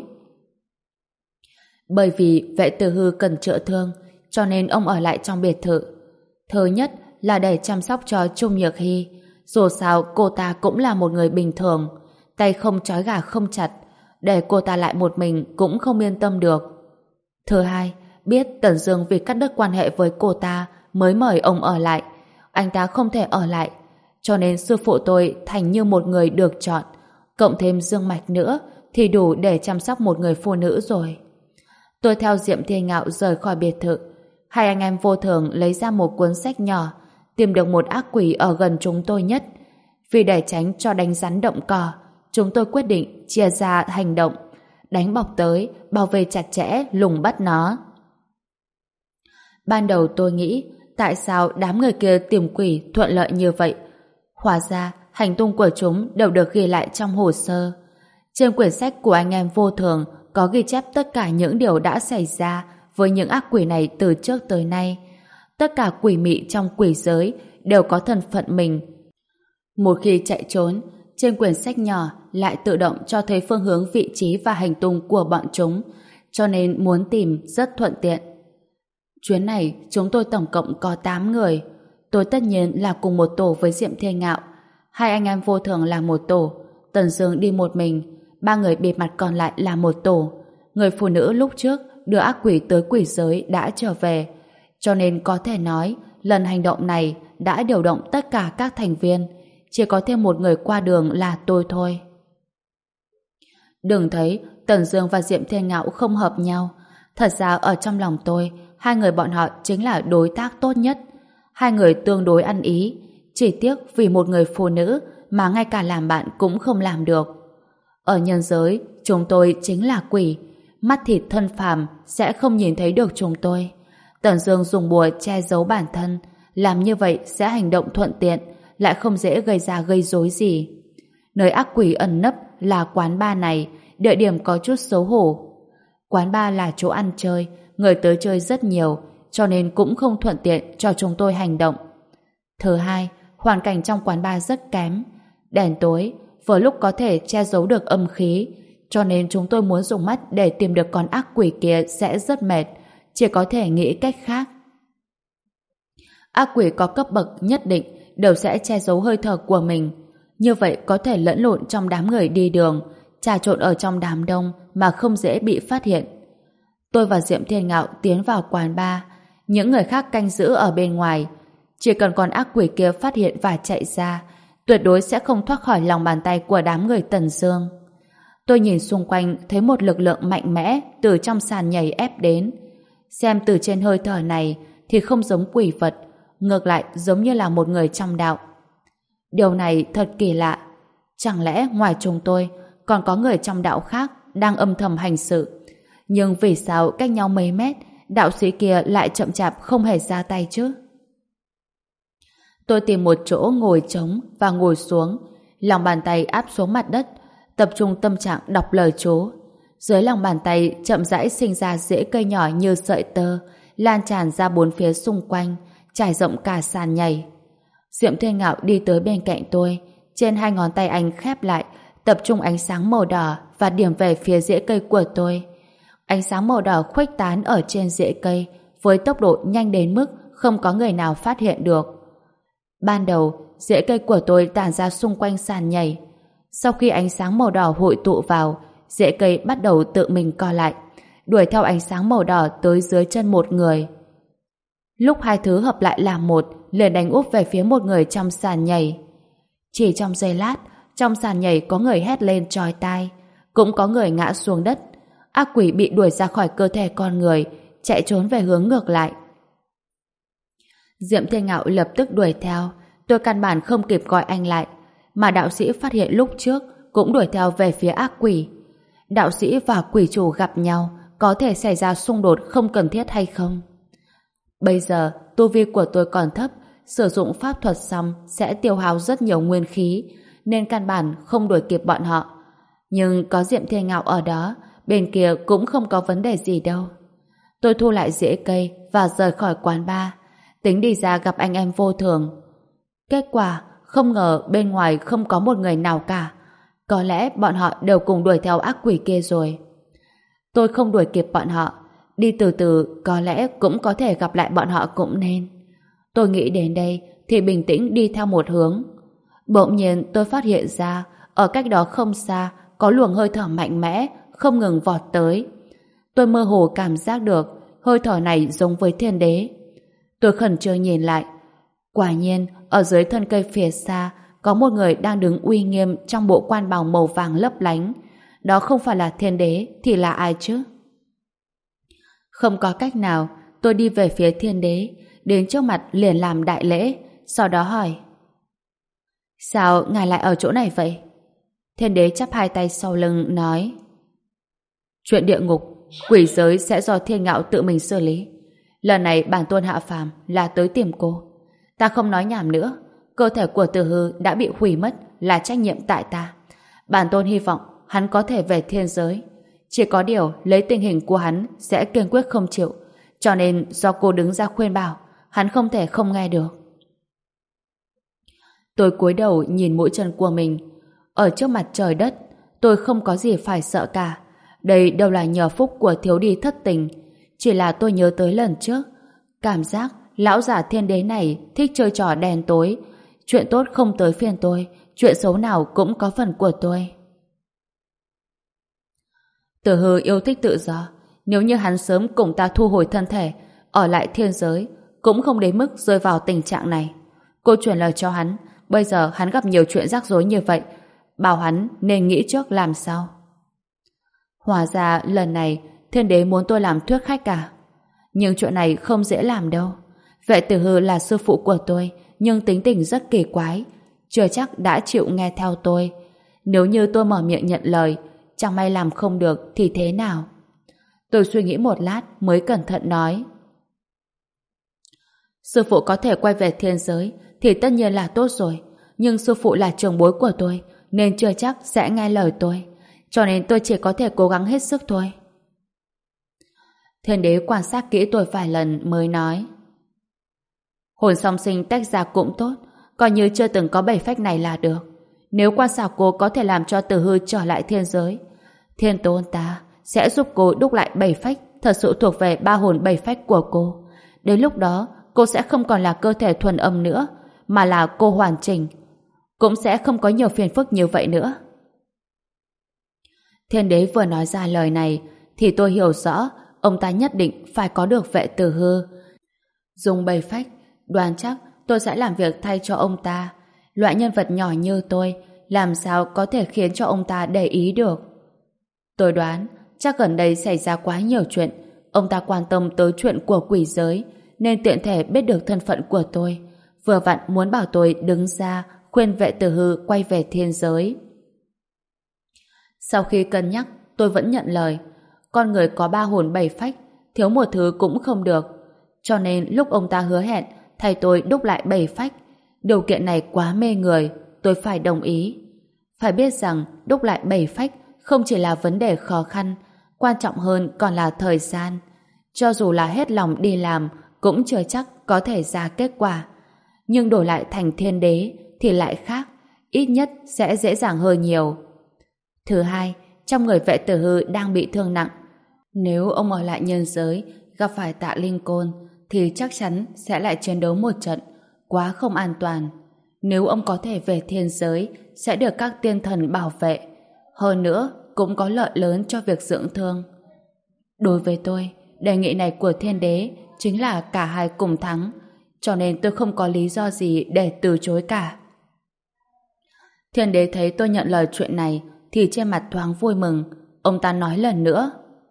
A: Bởi vì vệ tử hư cần chữa thương, cho nên ông ở lại trong biệt thự. Thứ nhất là để chăm sóc cho Trung Nhược Hy. Dù sao cô ta cũng là một người bình thường, tay không trói gà không chặt, để cô ta lại một mình cũng không yên tâm được. Thứ hai, biết Tần Dương vì cắt đứt quan hệ với cô ta mới mời ông ở lại. Anh ta không thể ở lại, cho nên sư phụ tôi thành như một người được chọn, cộng thêm dương mạch nữa thì đủ để chăm sóc một người phụ nữ rồi. Tôi theo Diệm Thiên Ngạo rời khỏi biệt thự. Hai anh em vô thường lấy ra một cuốn sách nhỏ, tìm được một ác quỷ ở gần chúng tôi nhất. Vì để tránh cho đánh rắn động cỏ, chúng tôi quyết định chia ra hành động, đánh bọc tới, bảo vệ chặt chẽ, lùng bắt nó. Ban đầu tôi nghĩ, tại sao đám người kia tìm quỷ thuận lợi như vậy? Hóa ra, hành tung của chúng đều được ghi lại trong hồ sơ. Trên quyển sách của anh em vô thường có ghi chép tất cả những điều đã xảy ra với những ác quỷ này từ trước tới nay. Tất cả quỷ mị trong quỷ giới đều có thân phận mình. Một khi chạy trốn, trên quyển sách nhỏ lại tự động cho thấy phương hướng, vị trí và hành tung của bọn chúng, cho nên muốn tìm rất thuận tiện. Chuyến này chúng tôi tổng cộng có tám người. Tôi tất nhiên là cùng một tổ với Diệm Thiên Ngạo. Hai anh em vô thường là một tổ, Tần Dương đi một mình, ba người bịt mặt còn lại là một tổ. Người phụ nữ lúc trước đưa ác quỷ tới quỷ giới đã trở về, cho nên có thể nói lần hành động này đã điều động tất cả các thành viên, chỉ có thêm một người qua đường là tôi thôi. Đừng thấy Tần Dương và Diệm Thiên Ngạo không hợp nhau, thật ra ở trong lòng tôi, hai người bọn họ chính là đối tác tốt nhất. Hai người tương đối ăn ý, chỉ tiếc vì một người phụ nữ mà ngay cả làm bạn cũng không làm được. Ở nhân giới, chúng tôi chính là quỷ, mắt thịt thân phàm sẽ không nhìn thấy được chúng tôi. Tần Dương dùng bùa che giấu bản thân, làm như vậy sẽ hành động thuận tiện, lại không dễ gây ra gây rối gì. Nơi ác quỷ ẩn nấp là quán bar này, địa điểm có chút xấu hổ. Quán bar là chỗ ăn chơi, người tới chơi rất nhiều, cho nên cũng không thuận tiện cho chúng tôi hành động. Thứ hai, hoàn cảnh trong quán bar rất kém, đèn tối, vừa lúc có thể che giấu được âm khí, cho nên chúng tôi muốn dùng mắt để tìm được con ác quỷ kia sẽ rất mệt, chỉ có thể nghĩ cách khác. Ác quỷ có cấp bậc nhất định đều sẽ che giấu hơi thở của mình, như vậy có thể lẫn lộn trong đám người đi đường, trà trộn ở trong đám đông mà không dễ bị phát hiện. Tôi và Diệm Thiên Ngạo tiến vào quán bar, những người khác canh giữ ở bên ngoài. Chỉ cần con ác quỷ kia phát hiện và chạy ra, tuyệt đối sẽ không thoát khỏi lòng bàn tay của đám người Tần Dương. Tôi nhìn xung quanh thấy một lực lượng mạnh mẽ từ trong sàn nhảy ép đến. Xem từ trên hơi thở này thì không giống quỷ vật, ngược lại giống như là một người trong đạo. Điều này thật kỳ lạ. Chẳng lẽ ngoài chúng tôi còn có người trong đạo khác đang âm thầm hành sự? Nhưng vì sao cách nhau mấy mét đạo sĩ kia lại chậm chạp không hề ra tay chứ? Tôi tìm một chỗ ngồi trống và ngồi xuống, lòng bàn tay áp xuống mặt đất, tập trung tâm trạng đọc lời chú. Dưới lòng bàn tay chậm rãi sinh ra rễ cây nhỏ như sợi tơ, lan tràn ra bốn phía xung quanh, trải rộng cả sàn nhảy. Diệm Thiên Ngạo đi tới bên cạnh tôi, trên hai ngón tay anh khép lại, tập trung ánh sáng màu đỏ và điểm về phía rễ cây của tôi. Ánh sáng màu đỏ khuếch tán ở trên rễ cây với tốc độ nhanh đến mức không có người nào phát hiện được. Ban đầu, rễ cây của tôi tản ra xung quanh sàn nhảy. Sau khi ánh sáng màu đỏ hội tụ vào, rễ cây bắt đầu tự mình co lại, đuổi theo ánh sáng màu đỏ tới dưới chân một người. Lúc hai thứ hợp lại làm một, liền đánh úp về phía một người trong sàn nhảy. Chỉ trong giây lát, trong sàn nhảy có người hét lên chói tai, cũng có người ngã xuống đất. Ác quỷ bị đuổi ra khỏi cơ thể con người, chạy trốn về hướng ngược lại. Diệm Thiên Ngạo lập tức đuổi theo, tôi căn bản không kịp gọi anh lại, mà đạo sĩ phát hiện lúc trước cũng đuổi theo về phía ác quỷ. Đạo sĩ và quỷ chủ gặp nhau, có thể xảy ra xung đột không cần thiết hay không? Bây giờ, tu vi của tôi còn thấp, sử dụng pháp thuật xong sẽ tiêu hao rất nhiều nguyên khí, nên căn bản không đuổi kịp bọn họ. Nhưng có Diệm Thiên Ngạo ở đó, bên kia cũng không có vấn đề gì đâu. Tôi thu lại rễ cây và rời khỏi quán bar, tính đi ra gặp anh em vô thường. Kết quả, không ngờ bên ngoài không có một người nào cả. Có lẽ bọn họ đều cùng đuổi theo ác quỷ kia rồi. Tôi không đuổi kịp bọn họ, đi từ từ có lẽ cũng có thể gặp lại bọn họ cũng nên. Tôi nghĩ đến đây thì bình tĩnh đi theo một hướng. Bỗng nhiên tôi phát hiện ra ở cách đó không xa có luồng hơi thở mạnh mẽ không ngừng vọt tới. Tôi mơ hồ cảm giác được hơi thở này giống với thiên đế. Tôi khẩn trương nhìn lại. Quả nhiên ở dưới thân cây phía xa có một người đang đứng uy nghiêm trong bộ quan bào màu vàng lấp lánh. Đó không phải là thiên đế thì là ai chứ? Không có cách nào, tôi đi về phía thiên đế, đến trước mặt liền làm đại lễ, sau đó hỏi: sao ngài lại ở chỗ này vậy? Thiên đế chắp hai tay sau lưng nói: chuyện địa ngục, quỷ giới sẽ do Thiên Ngạo tự mình xử lý. Lần này bản tôn hạ phàm là tới tìm cô. Ta không nói nhảm nữa, cơ thể của Từ Hư đã bị hủy mất là trách nhiệm tại ta. Bản tôn hy vọng hắn có thể về thiên giới. Chỉ có điều lấy tình hình của hắn sẽ kiên quyết không chịu, cho nên do cô đứng ra khuyên bảo, hắn không thể không nghe được. Tôi cúi đầu nhìn mũi chân của mình. Ở trước mặt trời đất, tôi không có gì phải sợ cả. Đây đều là nhờ phúc của thiếu đi thất tình. Chỉ là tôi nhớ tới lần trước, cảm giác lão giả thiên đế này thích chơi trò đen tối. Chuyện tốt không tới phiên tôi, chuyện xấu nào cũng có phần của tôi. Từ Hư yêu thích tự do. Nếu như hắn sớm cùng ta thu hồi thân thể, ở lại thiên giới, cũng không đến mức rơi vào tình trạng này. Cô truyền lời cho hắn, bây giờ hắn gặp nhiều chuyện rắc rối như vậy, bảo hắn nên nghĩ trước làm sao. Hóa ra lần này thiên đế muốn tôi làm thuyết khách cả. Nhưng chuyện này không dễ làm đâu. Vệ Tử Hư là sư phụ của tôi, nhưng tính tình rất kỳ quái, chưa chắc đã chịu nghe theo tôi. Nếu như tôi mở miệng nhận lời, chẳng may làm không được thì thế nào? Tôi suy nghĩ một lát mới cẩn thận nói: sư phụ có thể quay về thiên giới thì tất nhiên là tốt rồi, nhưng sư phụ là trưởng bối của tôi nên chưa chắc sẽ nghe lời tôi, cho nên tôi chỉ có thể cố gắng hết sức thôi. Thiên đế quan sát kỹ tôi vài lần mới nói: hồn song sinh tách ra cũng tốt, coi như chưa từng có bảy phách này là được. Nếu quan xảo cô có thể làm cho Từ Hư trở lại thiên giới, thiên tôn ta sẽ giúp cô đúc lại bảy phách thật sự thuộc về ba hồn bảy phách của cô. Đến lúc đó cô sẽ không còn là cơ thể thuần âm nữa, mà là cô hoàn chỉnh, cũng sẽ không có nhiều phiền phức như vậy nữa. Thiên đế vừa nói ra lời này thì tôi hiểu rõ ông ta nhất định phải có được Vệ Tử Hư. Dùng bảy phách, đoán chắc tôi sẽ làm việc thay cho ông ta. Loại nhân vật nhỏ như tôi làm sao có thể khiến cho ông ta để ý được. Tôi đoán chắc gần đây xảy ra quá nhiều chuyện. Ông ta quan tâm tới chuyện của quỷ giới nên tiện thể biết được thân phận của tôi. Vừa vặn muốn bảo tôi đứng ra khuyên vệ tử hư quay về thiên giới. Sau khi cân nhắc, tôi vẫn nhận lời. Con người có ba hồn bảy phách, thiếu một thứ cũng không được. Cho nên lúc ông ta hứa hẹn thay tôi đúc lại bảy phách, điều kiện này quá mê người, tôi phải đồng ý. Phải biết rằng đúc lại bảy phách không chỉ là vấn đề khó khăn, quan trọng hơn còn là thời gian. Cho dù là hết lòng đi làm cũng chưa chắc có thể ra kết quả. Nhưng đổi lại thành thiên đế thì lại khác, ít nhất sẽ dễ dàng hơn nhiều. Thứ hai, trong người vệ tử hư đang bị thương nặng. Nếu ông ở lại nhân giới gặp phải Tạ Linh Côn thì chắc chắn sẽ lại chiến đấu một trận, quá không an toàn. Nếu ông có thể về thiên giới sẽ được các tiên thần bảo vệ. Hơn nữa, cũng có lợi lớn cho việc dưỡng thương. Đối với tôi, đề nghị này của thiên đế chính là cả hai cùng thắng, cho nên tôi không có lý do gì để từ chối cả. Thiên đế thấy tôi nhận lời chuyện này thì trên mặt thoáng vui mừng. Ông ta nói lần nữa: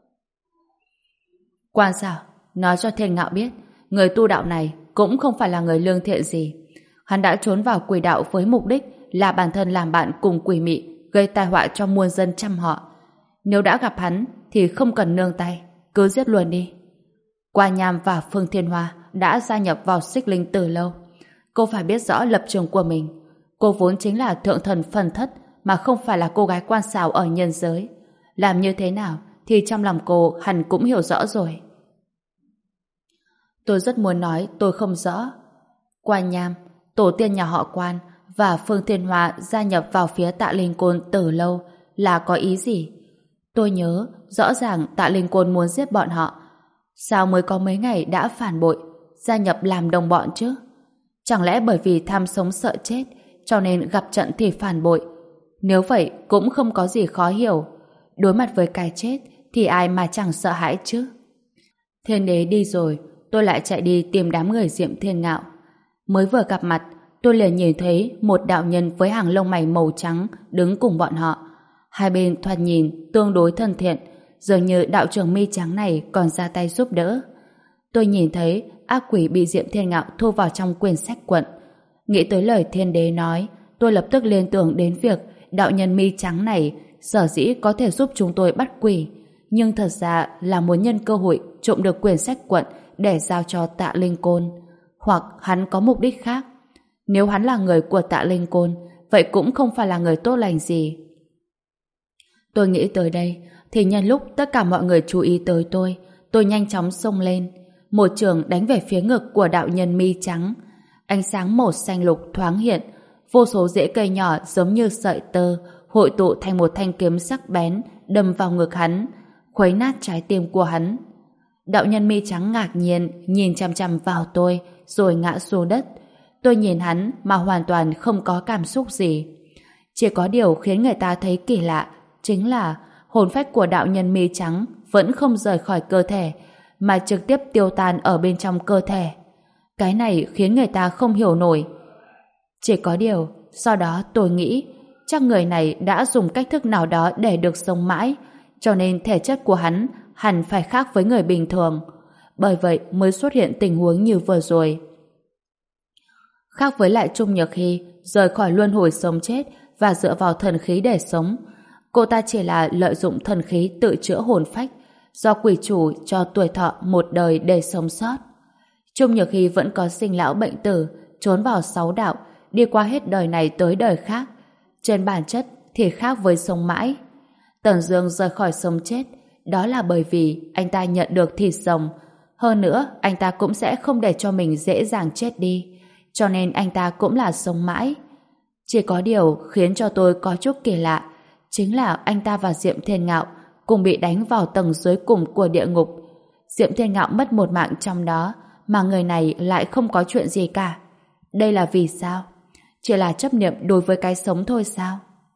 A: Quan Xảo, nói cho Thiên Ngạo biết, người tu đạo này cũng không phải là người lương thiện gì. Hắn đã trốn vào quỷ đạo với mục đích là bản thân làm bạn cùng quỷ mị, gây tai họa cho muôn dân trăm họ. Nếu đã gặp hắn thì không cần nương tay, cứ giết luôn đi. Qua Nham và Phương Thiên Hoa đã gia nhập vào Xích Linh từ lâu. Cô phải biết rõ lập trường của mình. Cô vốn chính là thượng thần phần thất mà không phải là cô gái Quan Xảo ở nhân giới. Làm như thế nào thì trong lòng cô hẳn cũng hiểu rõ rồi. Tôi rất muốn nói tôi không rõ. Qua Nham, tổ tiên nhà họ Quan và Phương Thiên Hoa gia nhập vào phía Tạ Linh Côn từ lâu là có ý gì? Tôi nhớ rõ ràng Tạ Linh Côn muốn giết bọn họ. Sao mới có mấy ngày đã phản bội, gia nhập làm đồng bọn chứ? Chẳng lẽ bởi vì tham sống sợ chết cho nên gặp trận thì phản bội? Nếu vậy cũng không có gì khó hiểu. Đối mặt với cái chết thì ai mà chẳng sợ hãi chứ? Thiên đế đi rồi, tôi lại chạy đi tìm đám người Diệm Thiên Ngạo. Mới vừa gặp mặt, tôi liền nhìn thấy một đạo nhân với hàng lông mày màu trắng đứng cùng bọn họ. Hai bên thoạt nhìn tương đối thân thiện, dường như đạo trưởng mi trắng này còn ra tay giúp đỡ. Tôi nhìn thấy ác quỷ bị Diệm Thiên Ngạo thu vào trong quyển sách quận. Nghĩ tới lời thiên đế nói, tôi lập tức liên tưởng đến việc đạo nhân mi trắng này sở dĩ có thể giúp chúng tôi bắt quỷ, nhưng thật ra là muốn nhân cơ hội trộm được quyển sách quận để giao cho Tạ Linh Côn. Hoặc hắn có mục đích khác. Nếu hắn là người của Tạ Linh Côn, vậy cũng không phải là người tốt lành gì. Tôi nghĩ tới đây, thì nhân lúc tất cả mọi người chú ý tới tôi, tôi nhanh chóng xông lên, một trường đánh về phía ngực của đạo nhân mi trắng. Ánh sáng màu xanh lục thoáng hiện, vô số rễ cây nhỏ giống như sợi tơ hội tụ thành một thanh kiếm sắc bén đâm vào ngực hắn, khuấy nát trái tim của hắn. Đạo nhân mi trắng ngạc nhiên nhìn chằm chằm vào tôi rồi ngã xuống đất. Tôi nhìn hắn mà hoàn toàn không có cảm xúc gì. Chỉ có điều khiến người ta thấy kỳ lạ chính là hồn phách của đạo nhân mi trắng vẫn không rời khỏi cơ thể mà trực tiếp tiêu tan ở bên trong cơ thể. Cái này khiến người ta không hiểu nổi. Chỉ có điều sau đó tôi nghĩ chắc người này đã dùng cách thức nào đó để được sống mãi, cho nên thể chất của hắn hẳn phải khác với người bình thường. Bởi vậy mới xuất hiện tình huống như vừa rồi. Khác với lại Trung Nhược Hy rời khỏi luân hồi sống chết và dựa vào thần khí để sống, cô ta chỉ là lợi dụng thần khí tự chữa hồn phách do quỷ chủ cho tuổi thọ một đời để sống sót. Trung Nhược Hy vẫn có sinh lão bệnh tử, trốn vào sáu đạo, đi qua hết đời này tới đời khác. Trên bản chất thì khác với sống mãi. Tần Dương rời khỏi sống chết, đó là bởi vì anh ta nhận được thịt rồng. Hơn nữa, anh ta cũng sẽ không để cho mình dễ dàng chết đi, cho nên anh ta cũng là sống mãi. Chỉ có điều khiến cho tôi có chút kỳ lạ, chính là anh ta và Diệm Thiên Ngạo cùng bị đánh vào tầng dưới cùng của địa ngục. Diệm Thiên Ngạo mất một mạng trong đó, mà người này lại không có chuyện gì cả. Đây là vì sao? Chỉ là chấp niệm đối với cái sống thôi sao?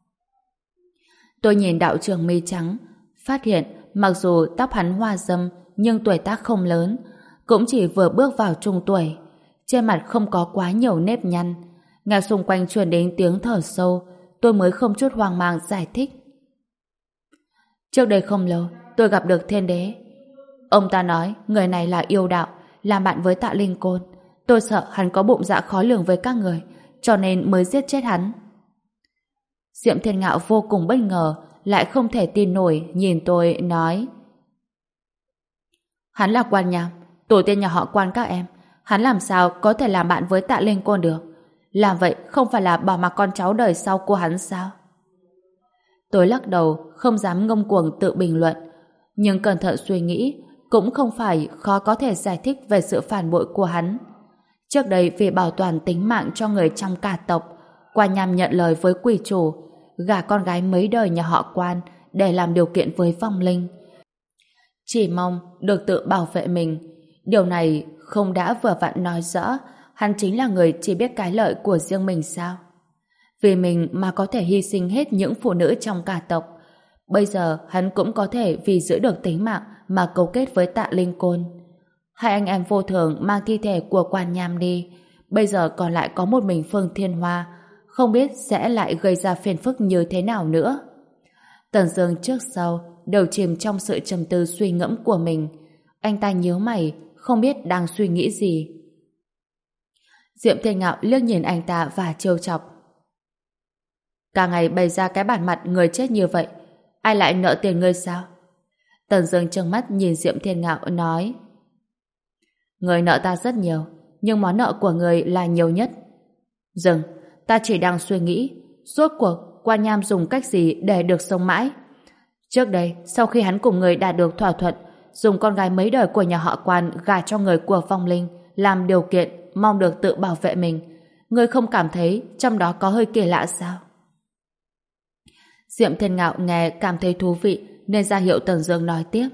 A: Tôi nhìn đạo trưởng mi trắng, phát hiện mặc dù tóc hắn hoa râm nhưng tuổi tác không lớn, cũng chỉ vừa bước vào trung tuổi. Trên mặt không có quá nhiều nếp nhăn. Nghe xung quanh truyền đến tiếng thở sâu, tôi mới không chút hoang mang giải thích. Trước đây không lâu, tôi gặp được Thiên Đế. Ông ta nói người này là yêu đạo, làm bạn với Tạ Linh Côn. Tôi sợ hắn có bụng dạ khó lường với các người, cho nên mới giết chết hắn. Diệm Thiên Ngạo vô cùng bất ngờ, lại không thể tin nổi, nhìn tôi nói: hắn là Quan Nham, tổ tiên nhà họ Quan các em. Hắn làm sao có thể làm bạn với Tạ Linh Côn được? Làm vậy không phải là bỏ mặc con cháu đời sau của hắn sao? Tôi lắc đầu, không dám ngông cuồng tự bình luận. Nhưng cẩn thận suy nghĩ, cũng không phải khó có thể giải thích về sự phản bội của hắn. Trước đây vì bảo toàn tính mạng cho người trong cả tộc, Quan Nham nhận lời với quỷ chủ, gả con gái mấy đời nhà họ Quan để làm điều kiện với vong linh. Chỉ mong được tự bảo vệ mình. Điều này không đã vừa vặn nói rõ hắn chính là người chỉ biết cái lợi của riêng mình sao? Vì mình mà có thể hy sinh hết những phụ nữ trong cả tộc. Bây giờ hắn cũng có thể vì giữ được tính mạng mà cấu kết với Tạ Linh Côn. Hai anh em vô thường mang thi thể của Quan Nham đi. Bây giờ còn lại có một mình Phương Thiên Hoa, không biết sẽ lại gây ra phiền phức như thế nào nữa. Tần Dương trước sau đều chìm trong sự trầm tư suy ngẫm của mình. Anh ta nhíu mày, không biết đang suy nghĩ gì. Diệm Thiên Ngạo liếc nhìn anh ta và trêu chọc: cả ngày bày ra cái bản mặt người chết như vậy, ai lại nợ tiền ngươi sao? Tần Dương trừng mắt nhìn Diệm Thiên Ngạo nói: người nợ ta rất nhiều, nhưng món nợ của người là nhiều nhất. Dừng, ta chỉ đang suy nghĩ, rốt cuộc Quan Nham dùng cách gì để được sống mãi? Trước đây, sau khi hắn cùng người đạt được thỏa thuận, dùng con gái mấy đời của nhà họ Quan gả cho người của vong linh, làm điều kiện, mong được tự bảo vệ mình. Ngươi không cảm thấy trong đó có hơi kỳ lạ sao? Diệm Thiên Ngạo nghe cảm thấy thú vị, nên ra hiệu Tần Dương nói tiếp.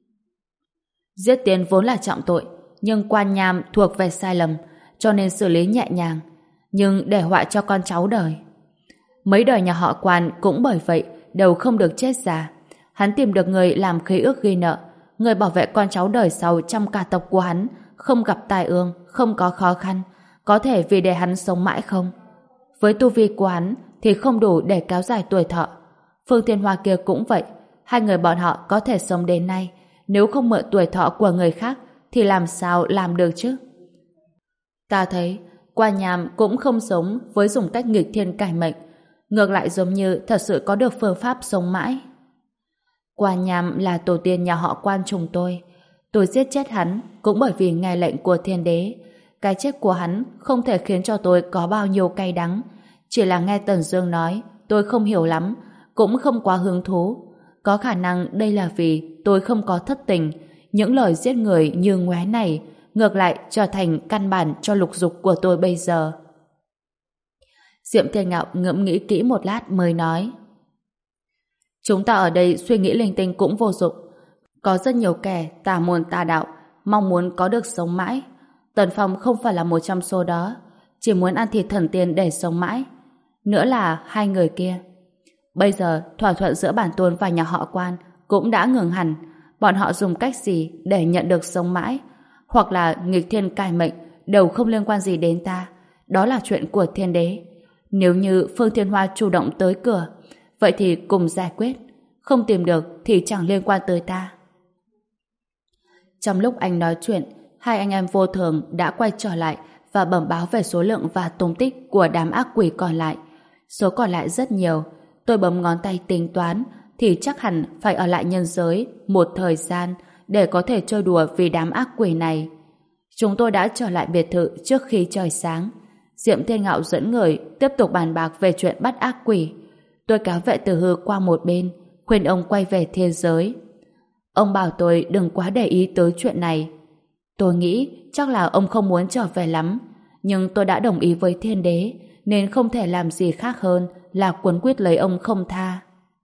A: Giết tiền vốn là trọng tội, nhưng Quan Nham thuộc về sai lầm, cho nên xử lý nhẹ nhàng, nhưng để họa cho con cháu đời. Mấy đời nhà họ Quan cũng bởi vậy đều không được chết già. Hắn tìm được người làm khế ước ghi nợ, người bảo vệ con cháu đời sau trong cả tộc của hắn, không gặp tai ương, không có khó khăn, có thể vì để hắn sống mãi không? Với tu vi của hắn thì không đủ để kéo dài tuổi thọ. Phương Thiên Hoa kia cũng vậy, hai người bọn họ có thể sống đến nay, nếu không mượn tuổi thọ của người khác thì làm sao làm được chứ? Ta thấy Quan Nham cũng không giống với dùng cách nghịch thiên cải mệnh, ngược lại giống như thật sự có được phương pháp sống mãi. Quan Nham là tổ tiên nhà họ Quan chúng tôi. Tôi giết chết hắn cũng bởi vì nghe lệnh của Thiên Đế. Cái chết của hắn không thể khiến cho tôi có bao nhiêu cay đắng. Chỉ là nghe Tần Dương nói, tôi không hiểu lắm, cũng không quá hứng thú. Có khả năng đây là vì tôi không có thất tình. Những lời giết người như ngoé này ngược lại trở thành căn bản cho lục dục của tôi bây giờ. Diệm Thiên Ngạo ngẫm nghĩ kỹ một lát mới nói: chúng ta ở đây suy nghĩ linh tinh cũng vô dụng. Có rất nhiều kẻ tà môn tà đạo mong muốn có được sống mãi. Tần Phong không phải là một trong số đó, chỉ muốn ăn thịt thần tiên để sống mãi. Nữa là hai người kia. Bây giờ thỏa thuận giữa bản tôn và nhà họ Quan cũng đã ngừng hẳn. Bọn họ dùng cách gì để nhận được sống mãi, hoặc là nghịch thiên cải mệnh, đều không liên quan gì đến ta. Đó là chuyện của Thiên Đế. Nếu như Phương Thiên Hoa chủ động tới cửa, vậy thì cùng giải quyết. Không tìm được thì chẳng liên quan tới ta. Trong lúc anh nói chuyện, hai anh em vô thường đã quay trở lại và bẩm báo về số lượng và tung tích của đám ác quỷ còn lại. Số còn lại rất nhiều. Tôi bấm ngón tay tính toán thì chắc hẳn phải ở lại nhân giới một thời gian để có thể chơi đùa vì đám ác quỷ này. Chúng tôi đã trở lại biệt thự trước khi trời sáng. Diệm Thiên Ngạo dẫn người tiếp tục bàn bạc về chuyện bắt ác quỷ. Tôi kéo Vệ Tử Hư qua một bên, khuyên ông quay về thiên giới. Ông bảo tôi đừng quá để ý tới chuyện này. Tôi nghĩ chắc là ông không muốn trở về lắm, nhưng tôi đã đồng ý với Thiên Đế, nên không thể làm gì khác hơn là cuốn quyết lấy ông không tha.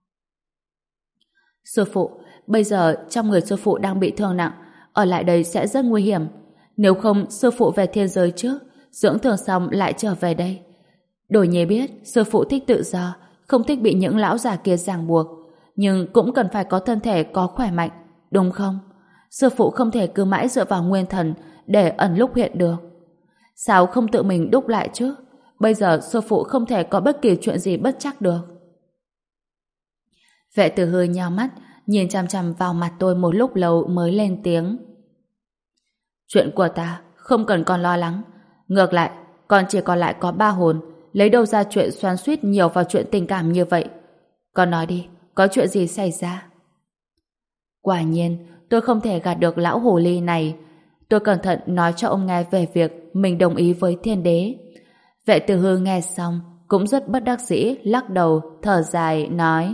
A: Sư phụ, bây giờ trong người sư phụ đang bị thương nặng, ở lại đây sẽ rất nguy hiểm. Nếu không, sư phụ về thiên giới trước, dưỡng thương xong lại trở về đây. Đổi Nhi biết sư phụ thích tự do, không thích bị những lão già kia ràng buộc, nhưng cũng cần phải có thân thể có khỏe mạnh, đúng không? Sư phụ không thể cứ mãi dựa vào nguyên thần để ẩn lúc hiện được. Sao không tự mình đúc lại chứ? Bây giờ sư phụ không thể có bất kỳ chuyện gì bất chắc được. Vệ Tử Hư nhao mắt, nhìn chằm chằm vào mặt tôi một lúc lâu mới lên tiếng. Chuyện của ta không cần con lo lắng. Ngược lại, con chỉ còn lại có ba hồn, lấy đâu ra chuyện xoắn xuýt nhiều vào chuyện tình cảm như vậy. Con nói đi, có chuyện gì xảy ra? Quả nhiên, tôi không thể gạt được lão hồ ly này. Tôi cẩn thận nói cho ông nghe về việc mình đồng ý với thiên đế. Vệ Tử Hư nghe xong cũng rất bất đắc dĩ, lắc đầu, thở dài, nói: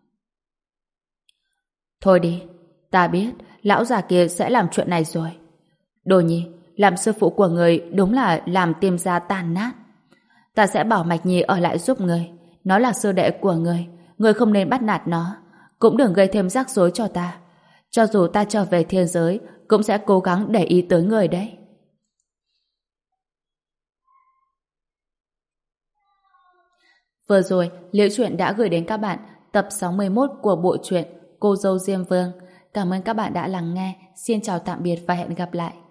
A: Thôi đi, ta biết lão già kia sẽ làm chuyện này rồi. Đồ Nhi, làm sư phụ của người đúng là làm tim gia tan nát. Ta sẽ bảo Mạch Nhi ở lại giúp người. Nó là sư đệ của người, người không nên bắt nạt nó, cũng đừng gây thêm rắc rối cho ta. Cho dù ta trở về thiên giới, cũng sẽ cố gắng để ý tới người đấy. Vừa rồi, Liễu Chuyện đã gửi đến các bạn tập sáu mươi mốt của bộ truyện Cô dâu Diêm Vương. Cảm ơn các bạn đã lắng nghe. Xin chào tạm biệt và hẹn gặp lại.